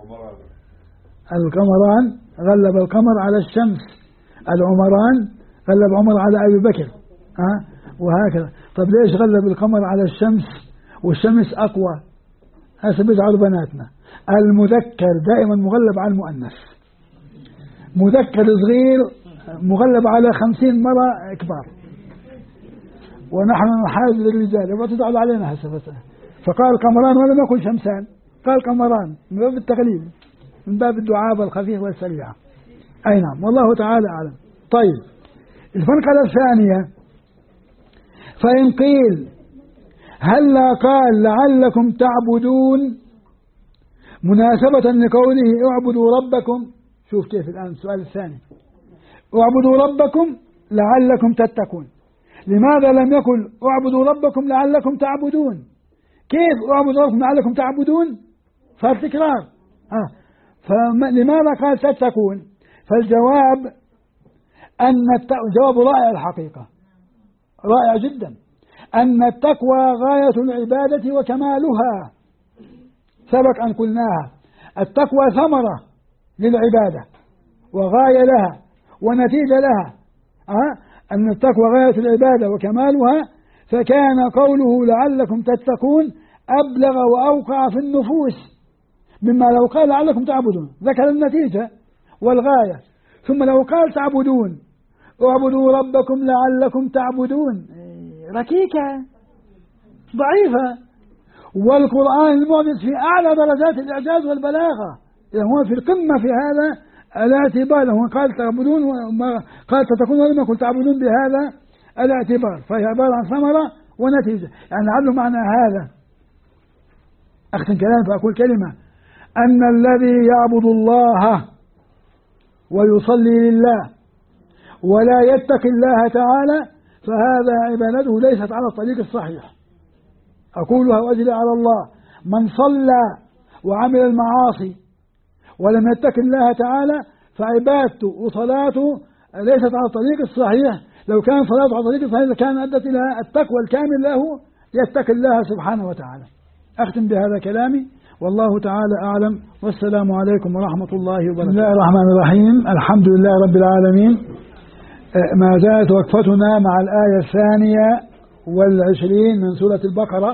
غلب القمر على الشمس، العمران غلب عمر على أبي بكر، وهكذا. طب ليش غلب القمر على الشمس والشمس أقوى؟ هذا بيزعلوا بناتنا. المذكر دائما مغلب على المؤنث، مذكر صغير مغلب على 50 مرة كبار، ونحن نحاز للرجال يبغى تدعوا علينا هسه. فقال قمران ولم يقل شمسان، قال قمران من باب التقليل، من باب الدعابة الخفيفة والسريعة. أي نعم، والله تعالى أعلم. طيب، المسألة الثانية، فإن قيل هلا قال لعلكم تعبدون مناسبة لقوله اعبدوا ربكم. شوف كيف الآن السؤال الثاني، اعبدوا ربكم لعلكم تتقون. لماذا لم يقل اعبدوا ربكم لعلكم تعبدون؟ كيف اعبدوا ربكم لعلكم تعبدون؟ صار تكرار. فلماذا قال تتقون؟ فالجواب أن الجواب رائع الحقيقة، رائع جدا، أن التقوى غاية العبادة وكمالها. سبق أن قلناها، التقوى ثمرة للعبادة وغاية لها ونتيجة لها. أن التقوى غاية العبادة وكمالها، فكان قوله لعلكم تتقون أبلغ وأوقع في النفوس مما لو قال لعلكم تعبدون، ذكر النتيجة والغاية. ثم لو قال تعبدون اعبدوا ربكم لعلكم تعبدون، ركيكة ضعيفة. والقرآن المعجز في أعلى درجات الإعجاز والبلاغة، هو في القمة في هذا الاعتبار. هو قال تعبدون وما قال تتقون ولم يقل تعبدون بهذا الاعتبار، فهي عبارة عن ثمرة ونتيجة. يعني لعله معنى هذا، أختم كلامي فأقول كلمة، أن الذي يعبد الله ويصلي لله ولا يتقي الله تعالى فهذا عبادته ليست على الطريق الصحيح. أقولها وأجري على الله، من صلى وعمل المعاصي ولم يتق الله تعالى فعبادته وصلاته ليست على الطريق الصحيح. لو كان صلاته على الطريق الصحيح لكان أدت إلى التقوى الكامل له يتقي الله سبحانه وتعالى. أختم بهذا كلامي، والله تعالى أعلم، والسلام عليكم ورحمة الله وبركاته. بسم الله الرحمن الرحيم، الحمد لله رب العالمين. ما زالت وقفتنا مع الآية 22 من سورة البقرة،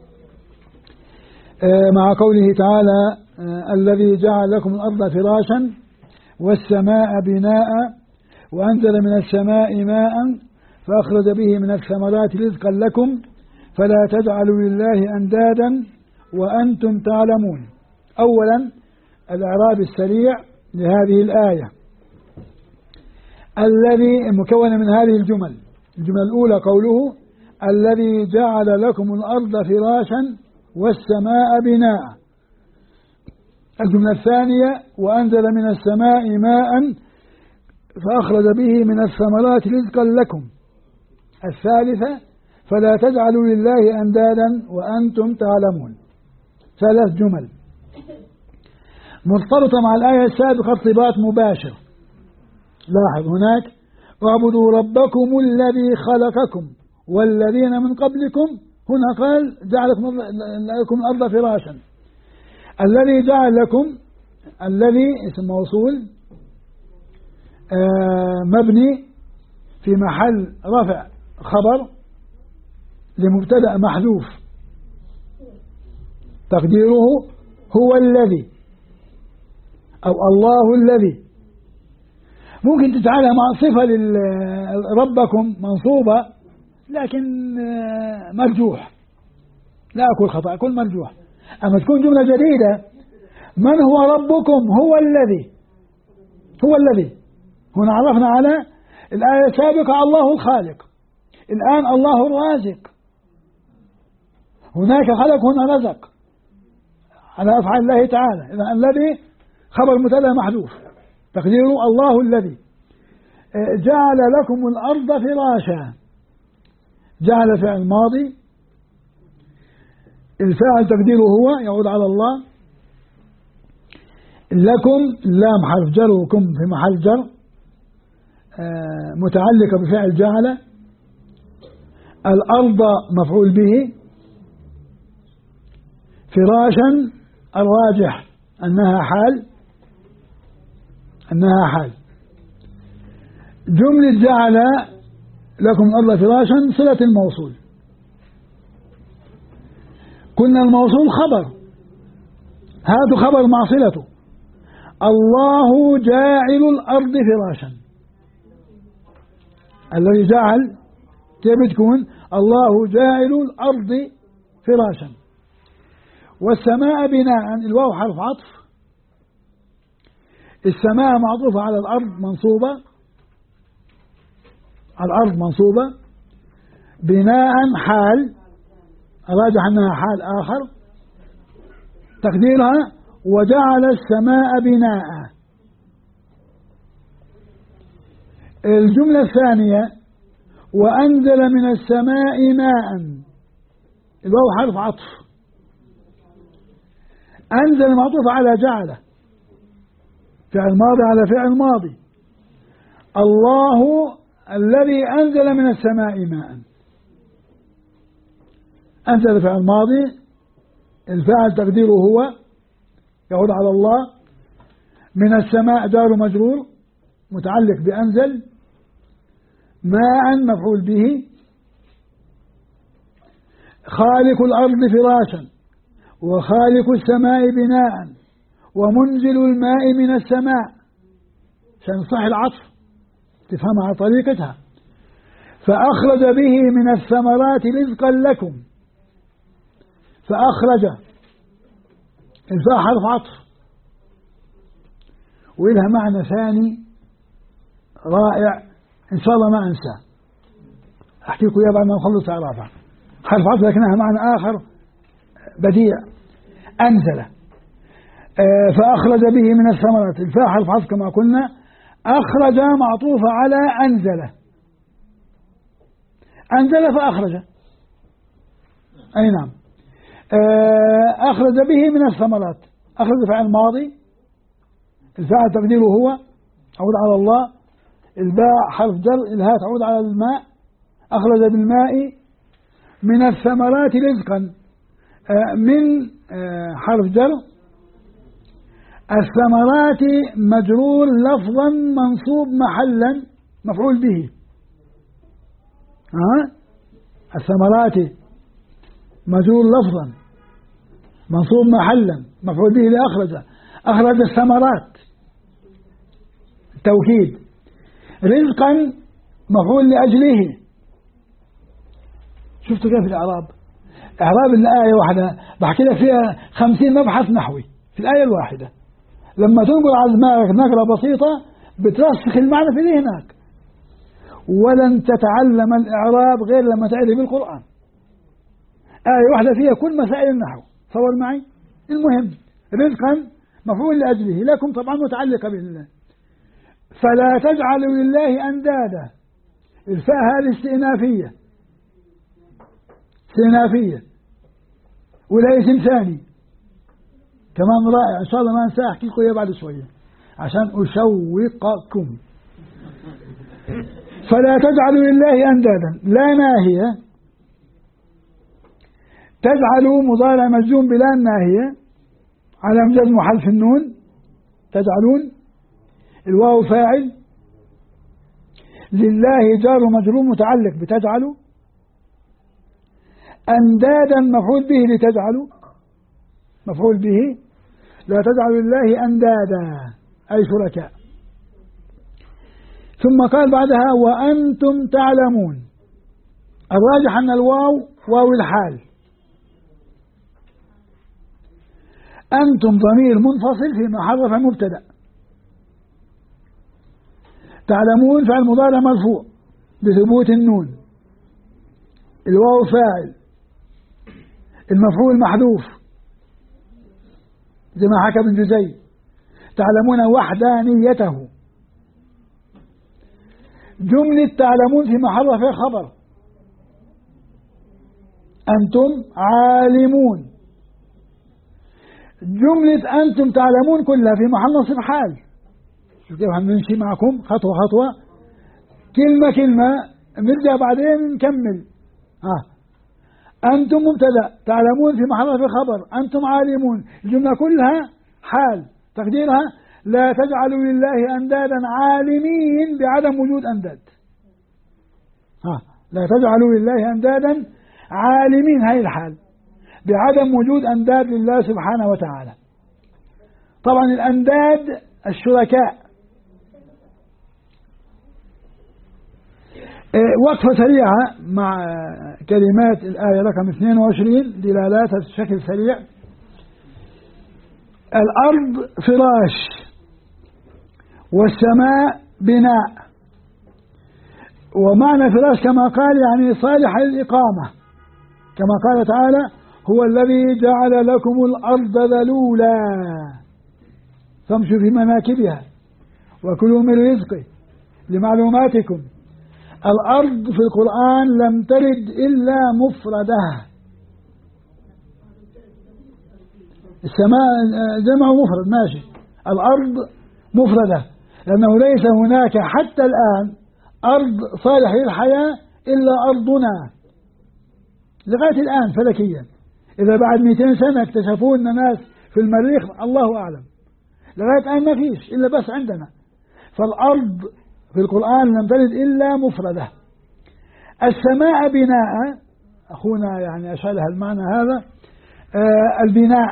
مع قوله تعالى الذي جعل لكم الأرض فراشا والسماء بناء وأنزل من السماء ماء فأخرج به من الثمرات رزقا لكم فلا تجعلوا لله أندادا وأنتم تعلمون. أولا الإعراب السريع لهذه الآية، الذي مكون من هذه الجمل. الجملة الأولى قوله الذي جعل لكم الأرض فراشا والسماء بناء. الجملة الثانية وأنزل من السماء ماء فأخرج به من الثمرات رزقا لكم. الثالثة فلا تجعلوا لله أندادا وأنتم تعلمون. ثلاث جمل مرتبطة مع الآية السابقة ارتباط مباشر. لاحظ هناك اعبدوا ربكم الذي خلقكم والذين من قبلكم، هنا قال جعل لكم الأرض فراشا. الذي جعل لكم، الذي اسم موصول مبني في محل رفع خبر لمبتدأ محذوف تقديره هو الذي أو الله الذي. ممكن تجعلها مع صفة ربكم منصوبة لكن مرجوح، لا أقول خطأ، أقول مرجوح. أما تكون جملة جديدة من هو ربكم هو الذي، هو الذي. هنا عرفنا على الآية السابقة الله الخالق، الآن الله الرازق. هناك خلق هنا رزق على أفعال الله تعالى. إذا الذي خبر مبتدأ محذوف تقديره الله الذي جعل لكم الأرض فراشا. جعل فعل ماضي، الفاعل تقديره هو يعود على الله. لكم لام حرف جر وكم في محل جر متعلقة بفعل جعل. الأرض مفعول به. فراشا الراجح أنها حال، أنها حال. جملة جعل لكم الأرض فراشا صلة الموصول. قلنا الموصول خبر، هذا خبر مع صلته. الله جاعل الأرض فراشا. الذي جعل كيف تكون؟ الله جاعل الأرض فراشا. والسماء بناء، الواو حرف عطف، السماء معطوفة على الأرض منصوبة، على الأرض منصوبة، بناء حال، الراجح أنها حال آخر، تقديرها وجعل السماء بناء. الجملة الثانية وأنزل من السماء ماء، الواو حرف عطف، أنزل معطوف على جعل، فعل ماضي على فعل ماضي. الله الذي أنزل من السماء ماء، أنزل فعل ماضي، الفاعل تقديره هو يعود على الله، من السماء جار مجرور متعلق بأنزل، ماء مفعول به، خالق الأرض فراشا وخالق السماء بناء ومنزل الماء من السماء، عشان صح العطف تفهمها على طريقتها. فأخرج به من الثمرات رزقا لكم، فأخرج الفاء حرف عطف وإلها معنى ثاني رائع إن شاء الله ما أنسى، أحكي لكم إياه بعد ما نخلص إعرابها. حرف عطف لكنها معنى آخر بديع. أنزل، فأخرج به من الثمرات، الفاء حرف عطف كما قلنا، أخرج معطوفة على أنزل، أنزل فأخرج، أي نعم. أخرج به من الثمرات، أخرج فعل ماضي، الفاعل تقديره هو عود على الله، الباء حرف جر، الهاء تعود على الماء، أخرج بالماء من الثمرات رزقا، من حرف جر، الثمرات مجرور لفظا منصوب محلا مفعول به، الثمرات مجرور لفظا منصوب محلا مفعول به لأخرج، أخرج الثمرات توكيد، رزقا مفعول لأجله. شفتوا كيف الإعراب؟ إعراب الآية واحدة بحكي لك فيها 50 مبحث نحوي في الآية الواحدة، لما تنقل على دماغك نقرة بسيطة بترسخ المعنى في ذهنك، ولن تتعلم الإعراب غير لما تعرف القرآن. آية واحدة فيها كل مسائل النحو، تصور معي. المهم رزقا مفعول لأجله، لكم طبعا متعلقة بالله. فلا تجعلوا لله أندادا، الفاء هذه استئنافية، استئنافية، ولا اسم ثاني كمان رائع إن شاء الله ما أنسى أحكي لكم إياه بعد شوية عشان أشوقكم. فلا تجعلوا لله أندادا، لا ناهية، تجعلوا مضارع مجزوم بلا ناهية على جزم حذف النون، تجعلون، الواو فاعل، لله جار مجرور متعلق بتجعلوا، أندادا مفعول به لتجعلوا، مفعول به، لا تجعلوا لله أندادا أي شركاء. ثم قال بعدها وأنتم تعلمون، الراجح أن الواو واو الحال، أنتم ضمير منفصل في محل رفع مبتدأ، تعلمون فعل مضارع مرفوع بثبوت النون، الواو فاعل، المفعول محذوف زي ما حكى ابن جزي، تعلمون وحدانيته، جملة تعلمون في محل رفع خبر، أنتم عالمون، جملة أنتم تعلمون كلها في محل نصب حال. شوف كيف هنمشي معكم خطوة خطوة، كلمة كلمة، نرجع بعدين نكمل. أنتم مبتدأ، تعلمون في محل رفع خبر، أنتم عالمون، الجملة كلها حال، تقديرها لا تجعلوا لله أندادا عالمين بعدم وجود أنداد. لا تجعلوا لله أندادا عالمين، هاي الحال بعدم وجود أنداد لله سبحانه وتعالى. طبعا الأنداد الشركاء. وقفة سريعة مع كلمات الآية رقم 22 دلالاتها بشكل سريع. الأرض فراش والسماء بناء. ومعنى فراش كما قال يعني صالح للإقامة، كما قال تعالى هو الذي جعل لكم الأرض ذلولا فامشوا في مناكبها وكلوا من رزقه. لمعلوماتكم الأرض في القرآن لم ترد إلا مفردة. السماء جمع مفرد ماشي، الأرض مفردة، لأنه ليس هناك حتى الآن أرض صالح للحياة إلا أرضنا لغاية الآن فلكيا. إذا بعد 200 سنة اكتشفوا أن ناس في المريخ الله أعلم، لغاية الآن ما فيش إلا بس عندنا. فالأرض في القرآن لم ترد إلا مفردة. السماء بناء، أخونا يعني أشعلها المعنى هذا. البناء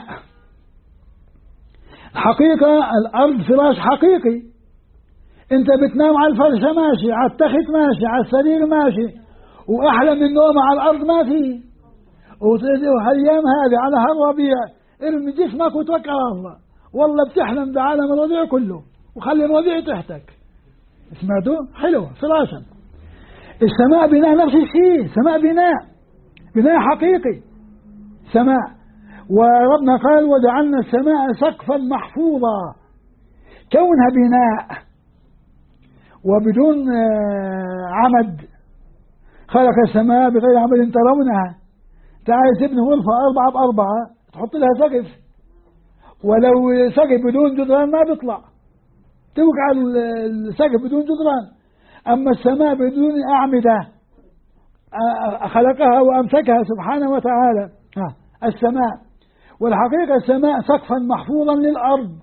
حقيقة، الأرض فراش حقيقي، أنت بتنام على الفرشة ماشي، على التخت ماشي، على السرير ماشي، وأحلى من النوم على الأرض ما فيه. وهالأيام هذه على هالربيع ارمي جسمك وتوكل على الله، والله بتحلم بعالم الربيع كله وخلي الربيع تحتك. سمعتوا؟ حلو فراشا. السماء بناء نفس الشيء، سماء بناء حقيقي سماء. وربنا قال وجعلنا السماء سقفا محفوظا. كونها بناء وبدون عمد، خلق السماء بغير عمد ترونها. تعال تبني غرفة 4 ب4 تحط لها سقف، ولو سقف بدون جدران ما بيطلع، توقع السقف بدون جدران. أما السماء بدون أعمدة خلقها وأمسكها سبحانه وتعالى. السماء، والحقيقة السماء سقفا محفوظا للأرض.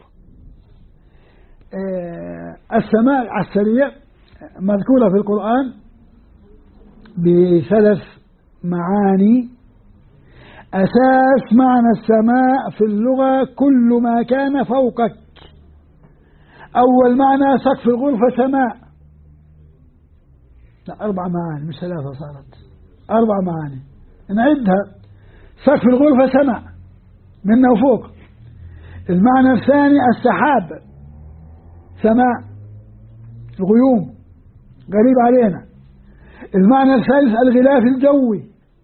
السماء على السريع مذكورة في القرآن ب3 معاني. أساس معنى السماء في اللغة كل ما كان فوقك. أول معنى سقف الغرفة سماء، لا 4 معاني مش 3، صارت 4 معاني نعدها. سقف الغرفة سماء منا وفوق. المعنى الثاني السحاب سماء، الغيوم قريب علينا. المعنى الثالث الغلاف الجوي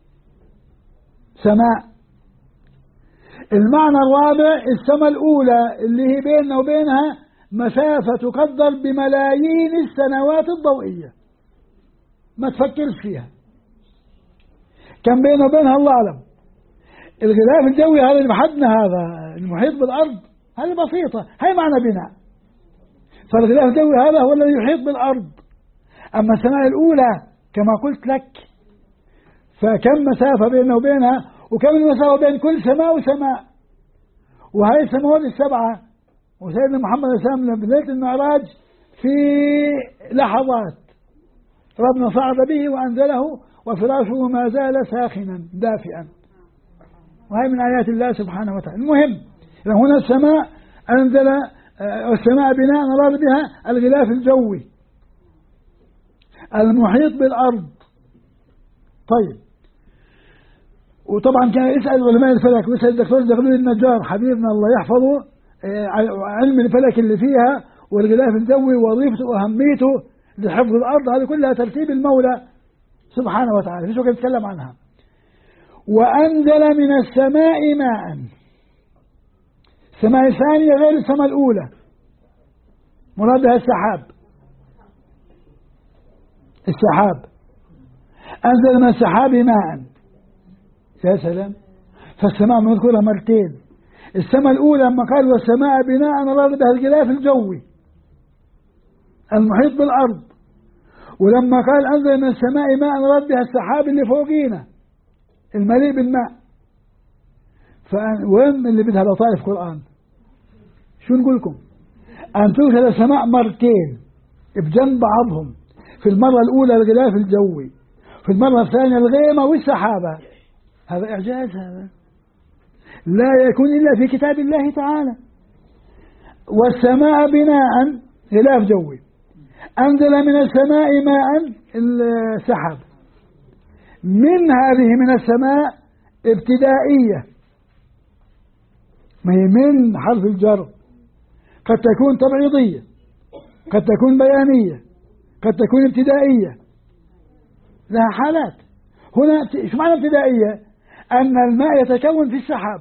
سماء. المعنى الرابع السماء الأولى اللي هي بيننا وبينها مسافة تقدر بملايين السنوات الضوئية، ما تفكرش فيها، كم بيننا وبينها الله أعلم. الغلاف الجوي هذا اللي بحدنا، هذا المحيط بالأرض، هذه بسيطة، هي معنى بناء. فالغلاف الجوي هذا هو الذي يحيط بالأرض. أما السماء الأولى كما قلت لك فكم مسافة بيننا وبينها، وكم المسافة بين كل سماء وسماء. وهي السماوات السبعة وسيدنا محمد صلى الله عليه وسلم بليلة المعراج في لحظات ربنا صعد به وأنزله وفراشه ما زال ساخنا دافئا، وهي من آيات الله سبحانه وتعالى. المهم هنا السماء أنزل، والسماء بناء أراد بها الغلاف الجوي المحيط بالأرض. طيب، وطبعا كان يسأل علماء الفلك، ويسأل الدكتور زغلول النجار حبيبنا الله يحفظه، علم الفلك اللي فيها والغلاف الجوي ووظيفته وأهميته لحفظ الأرض، هذه كلها ترتيب المولى سبحانه وتعالى، فيش وقت نتكلم عنها. وأنزل من السماء ماء. السماء الثانية غير السماء الأولى، مراد بها السحاب. أنزل من السحاب ماء، يا سلام. فالسماء مذكورة مرتين. السماء الأولى لما قال والسماء بناء أراد بها الغلاف الجوي المحيط بالأرض، ولما قال أنزل من السماء ماء أراد بها السحاب اللي فوقينا المليء بالماء. وين اللي بدها لطائف قرآن؟ شو نقول لكم؟ أن توصل السماء مرتين بجنب بعضهم، في المرة الأولى الغلاف الجوي، في المرة الثانية الغيمة والسحابة. هذا إعجاز، هذا لا يكون إلا في كتاب الله تعالى. والسماء بناء غلاف جوي، أنزل من السماء ماء السحاب. من هذه من السماء ابتدائية، ما هي من حرف الجر، قد تكون تبعيضية، قد تكون بيانية، قد تكون ابتدائية، لها حالات. هنا شو معنى ابتدائية؟ أن الماء يتكون في السحاب.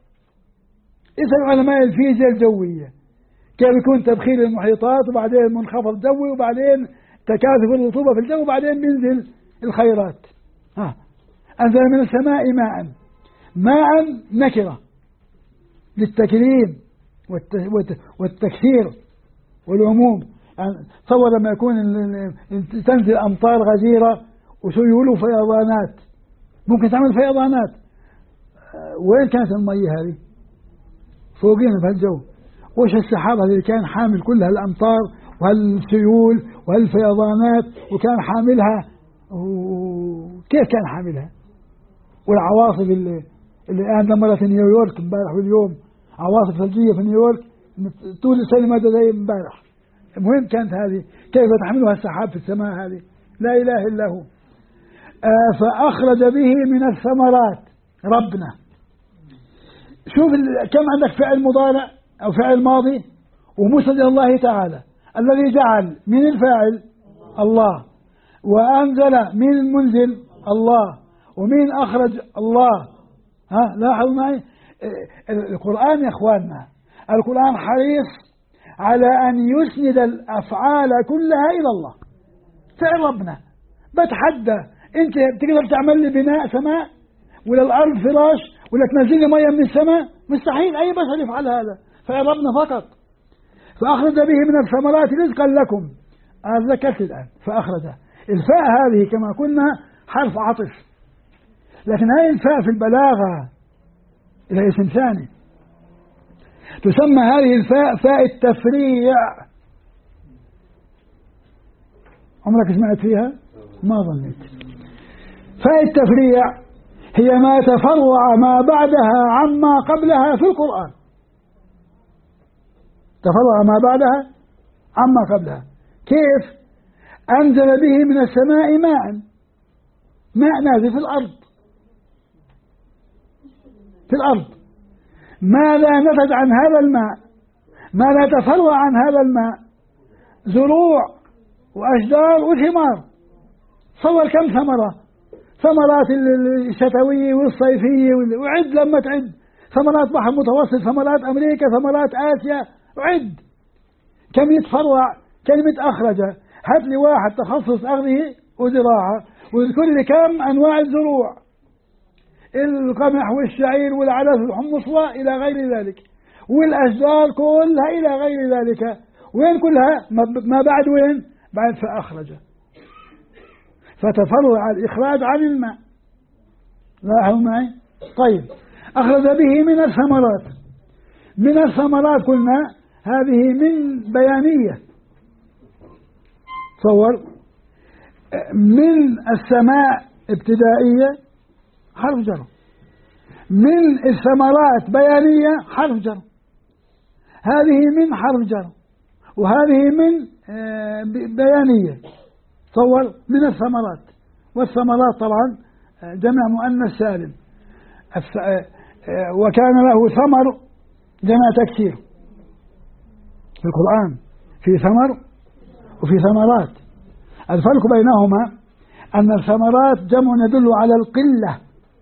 اسأل علماء الفيزياء الجوية كيف يكون تبخير المحيطات، وبعدين منخفض جوي، وبعدين تكاثف الرطوبة في الجو، وبعدين بينزل الخيرات. أنزل من السماء ماء نكرة للتكريم والتكثير والعموم. يعني تصور لما يكون تنزل أمطار غزيرة وسيول وفيضانات، ممكن تعمل فيضانات. وين كانت المية هذه؟ فوقينا في الجو. وش السحاب هذا اللي كان حامل كل هالأمطار وهالسيول وهالفيضانات، وكان حاملها، وكيف كان حاملها؟ والعواصف اللي الآن دمرت نيويورك امبارح واليوم، عواصف ثلجية في نيويورك طول السنة ما زي امبارح. المهم كانت هذه كيف تحملها السحاب في السماء هذه؟ لا إله إلا هو. فأخرج به من الثمرات ربنا. شوف كم عندك فعل مضارع أو فعل ماضي ومسند الله تعالى، الذي جعل من الفاعل الله، وأنزل من المنزل الله، ومن أخرج الله. لاحظوا معي القرآن يا إخواننا، القرآن حريص على أن يسند الأفعال كلها إلى الله. فعل ربنا بتحدى، أنت تقدر تعمل لي بناء سماء ولا الأرض فراش ولا تنزل لي مية من السماء؟ مستحيل أي بشر يفعل هذا، فعل ربنا فقط. فأخرج به من الثمرات رزقا لكم. ذكرت الآن فأخرج. الفاء هذه كما قلنا حرف عطف، لكن هذه الفاء في البلاغة إلى اسم ثاني. تسمى هذه الفاء فاء التفريع. عمرك سمعت فيها؟ ما ظنيت. فاء التفريع هي ما تفرع ما بعدها عما قبلها في القرآن. تفرع ما بعدها عما قبلها. كيف؟ أنزل به من السماء ماء نازل في الأرض. في الأرض ماذا نتج عن هذا الماء؟ ماذا تفرع عن هذا الماء؟ زروع وأشجار وثمار. صور كم ثمرة؟ ثمرات الشتوية والصيفية، وعد لما تعد ثمرات بحر المتوسط، ثمرات أمريكا، ثمرات آسيا، وعد كم يتفرع. كلمة أخرج، هات لي واحد تخصص أغذية وزراعة واذكر لي كم أنواع الزروع، القمح والشعير والعدس والحمص وإلى غير ذلك، والأشجار كلها إلى غير ذلك. وين كلها؟ ما بعد وين؟ بعد فأخرج. فتفرع الإخراج عن الماء. لاحظوا معي؟ طيب، أخرج به من الثمرات. من الثمرات قلنا هذه من بيانية. تصور من السماء ابتدائية حرف جر، من الثمرات بيانية حرف جر، هذه من حرف جر وهذه من بيانية. تصور من الثمرات، والثمرات طبعا جمع مؤنث سالم، وكان له ثمر جمع تكسير في القرآن، في ثمر وفي ثمرات. الفرق بينهما أن الثمرات جمع يدل على القلة،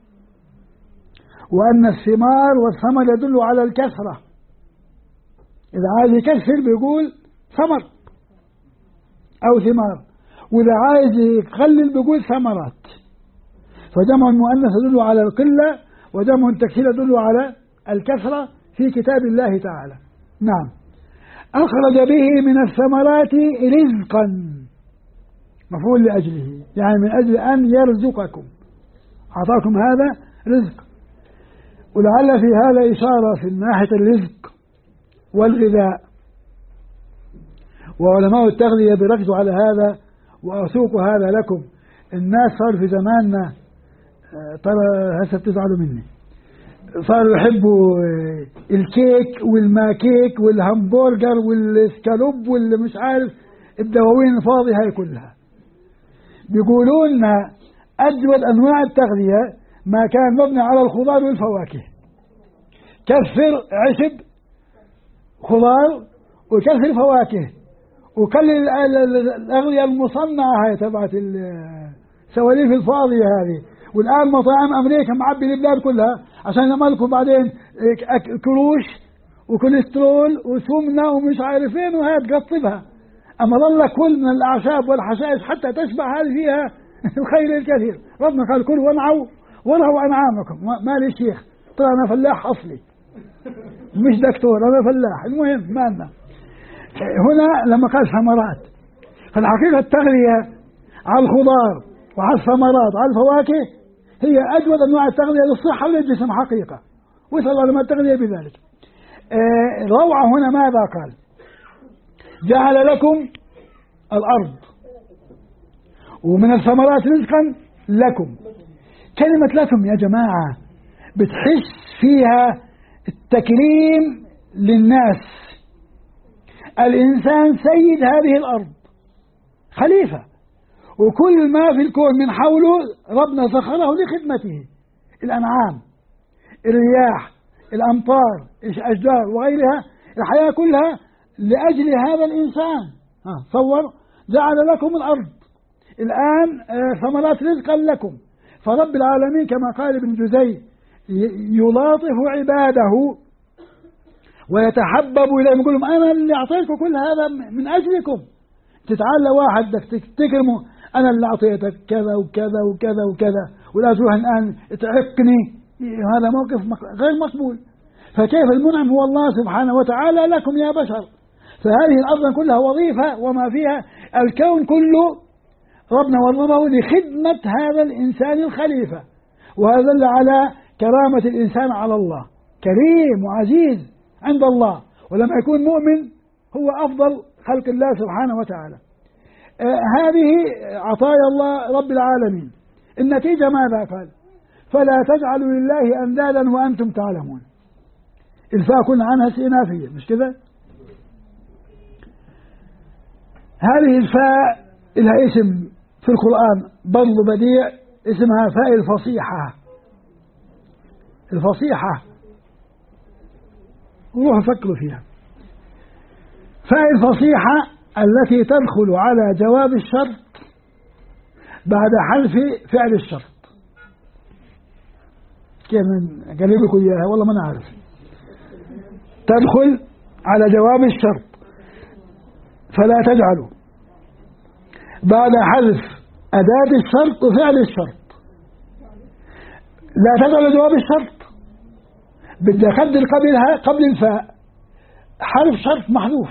وأن الثمار والثمر يدل على الكثرة. إذا عايز يكسر بيقول ثمر أو ثمار، وإذا عايز يقلل بيقول ثمرات. فجمع المؤنث يدل على القلة، وجمع التكسير يدل على الكثرة في كتاب الله تعالى. نعم. أخرج به من الثمرات رزقا، مفعول لأجله، يعني من أجل أن يرزقكم، أعطاكم هذا رزق. ولعل في هذا إشارة في ناحية الرزق والغذاء، وعلماء التغذية بيركزوا على هذا، وأسوق هذا لكم. الناس صار في زماننا، ترى هسه بتزعلوا مني، صاروا يحبوا الكيك والماكيك والهمبرجر والسكالوب واللي مش عارف الدواوين الفاضية هاي كلها. بيقولوا لنا أجود أنواع التغذية ما كان مبني على الخضار والفواكه. كثر عشب خضار وكثر فواكه وكل الأغذية المصنعة هاي تبعت السواليف الفاضية هذه. والآن مطاعم أمريكا معبي البلاد كلها عشان يملكوا بعدين كروش وكوليسترول وسمنة ومش عارفين وهي تقطبها. أما ظل كل من الأعشاب والحشائش حتى تشبع هذه فيها الخير الكثير. ربنا قال كلوا وارعوا أنعامكم. مالي شيخ، طلع أنا فلاح أصلي مش دكتور، أنا فلاح. المهم مالنا هنا لما قال ثمرات، فالحقيقة التغذية على الخضار وعلى الثمرات وعلى الفواكه هي أجود أنواع التغذية للصحة وللجسم حقيقة، وصل علماء التغذية بذلك. روعة هنا ماذا قال؟ جعل لكم الأرض ومن الثمرات رزقا لكم. كلمة لكم يا جماعة بتحس فيها التكريم للناس. الإنسان سيد هذه الأرض، خليفة، وكل ما في الكون من حوله ربنا سخره لخدمته. الأنعام، الرياح، الأمطار، الأشجار وغيرها، الحياة كلها لأجل هذا الإنسان. تصور جعل لكم الأرض الآن ثمرات رزقا لكم. فرب العالمين كما قال ابن جزي يلاطف عباده ويتحبب إليهم، يقول لهم أنا اللي أعطيتكم كل هذا من أجلكم. تتعالى واحد تكرمه، أنا اللي أعطيتك كذا وكذا وكذا وكذا ولا تروح الآن تعقني، هذا موقف غير مقبول. فكيف المنعم هو الله سبحانه وتعالى لكم يا بشر. فهذه الأرض كلها وظيفة وما فيها، الكون كله ربنا وظفه لخدمة هذا الإنسان الخليفة، وهذا دل على كرامة الإنسان على الله، كريم وعزيز عند الله، ولما يكون مؤمن هو أفضل خلق الله سبحانه وتعالى. هذه عطايا الله رب العالمين. النتيجة ماذا قال؟ فلا تجعلوا لله أندادا وأنتم تعلمون. الفاء كنا عنها استئنافية مش كذا؟ هذه الفاء لها اسم في القرآن برضو بديع، اسمها فاء الفصيحة. الفصيحة روحوا فكروا فيها. فاء الفصيحة التي تدخل على جواب الشرط بعد حذف فعل الشرط. كيف قال لكم إياها؟ والله ما نعرف. تدخل على جواب الشرط فلا تجعلوا بعد حذف أداة الشرط وفعل الشرط. لا تجعلوا جواب الشرط بدي أقدر قبلها قبل الفاء حرف شرط محذوف،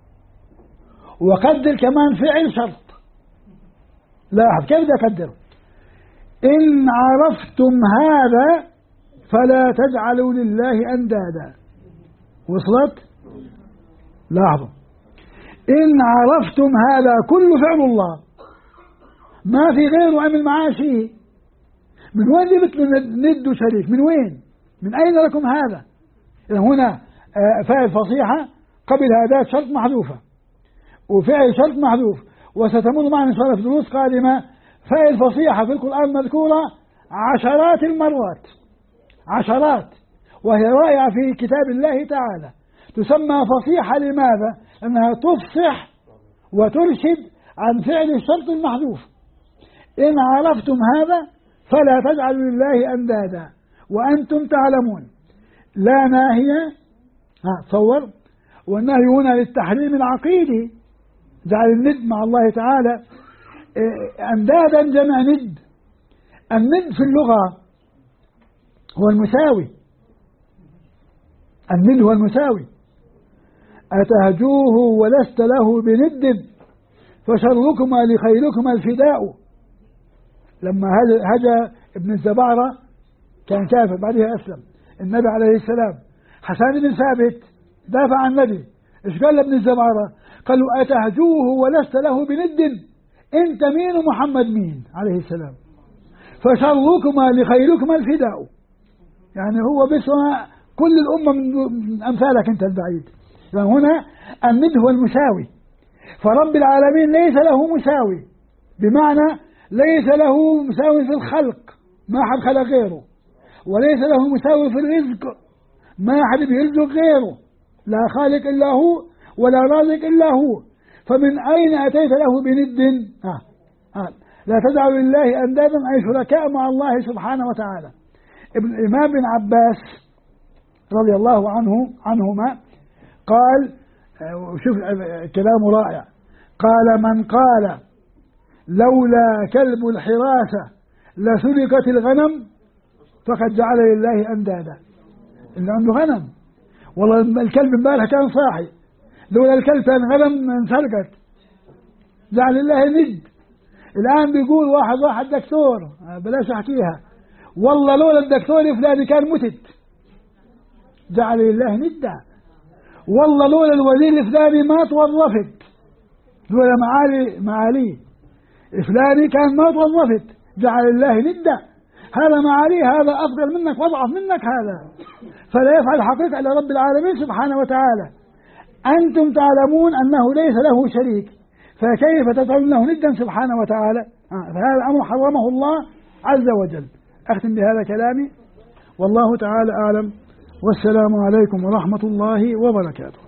وقدر كمان فعل شرط. لاحظ كيف بدي أقدر؟ إن عرفتم هذا فلا تجعلوا لله أندادا. وصلت؟ لاحظوا إن عرفتم هذا كل فعل الله، ما في غيره عمل معاه شيء. من وين جبت ند شريك؟ من وين؟ من أين لكم هذا؟ هنا فاء الفصيحة قبلها أداة شرط محذوفة وفعل شرط محذوف، وستمر معنا إن شاء الله في دروس قادمة. فاء الفصيحة في القرآن مذكورة عشرات المرات، عشرات، وهي رائعة في كتاب الله تعالى. تسمى فصيحة لماذا؟ أنها تفصح وترشد عن فعل الشرط المحذوف. إن عرفتم هذا فلا تجعلوا لله أندادا وأنتم تعلمون. لا ناهية، تصور، والنهي هنا للتحريم العقيدي، جعل الند مع الله تعالى. أندادا جمع ند. الند في اللغة هو المساوي. الند هو المساوي. أتهجوه ولست له بند فشركما لخيركما الفداء. لما هجا ابن الزبارة كان كافر بعدها أسلم النبي عليه السلام، حسان بن ثابت دافع عن النبي. إيش قال لابن الزبارة؟ قال له أتهجوه ولست له بند، أنت مين ومحمد مين عليه السلام، فشركما لخيركما الفداء. يعني هو بس كل الأمة من أمثالك أنت البعيد. يعني هنا الند هو المساوي، فرب العالمين ليس له مساوي، بمعنى ليس له مساوي في الخلق، ما حد خلق غيره، وليس له مساوي في الرزق، ما حد بيرزق غيره، لا خالق إلا هو ولا رازق إلا هو. فمن أين أتيت له بند؟ لا تدعوا لله أندادا أي شركاء مع الله سبحانه وتعالى. الإمام بن عباس رضي الله عنهما قال، شوف كلام رائع، قال: من قال لولا كلب الحراسة لسرقت الغنم فقد جعل لله أندادا. اللي عنده غنم، والله الكلب امبارح كان صاحي، لولا الكلب كان غنم انسرقت، جعل لله ند. الآن بيقول واحد دكتور، بلاش أحكيها، والله لولا الدكتور الفلاني كان متت، جعل لله ندا. والله لولا الوزير الفلاني ما توظفت، لولا معالي الفلاني كان ما توظفت، جعل الله ندا. هذا معالي، هذا أفضل منك وأضعف منك، هذا فلا يفعل حقيقة إلا رب العالمين سبحانه وتعالى. أنتم تعلمون أنه ليس له شريك، فكيف تجعلونه ندا سبحانه وتعالى؟ فهذا أمر حرمه الله عز وجل. أختم بهذا كلامي، والله تعالى أعلم، والسلام عليكم ورحمة الله وبركاته.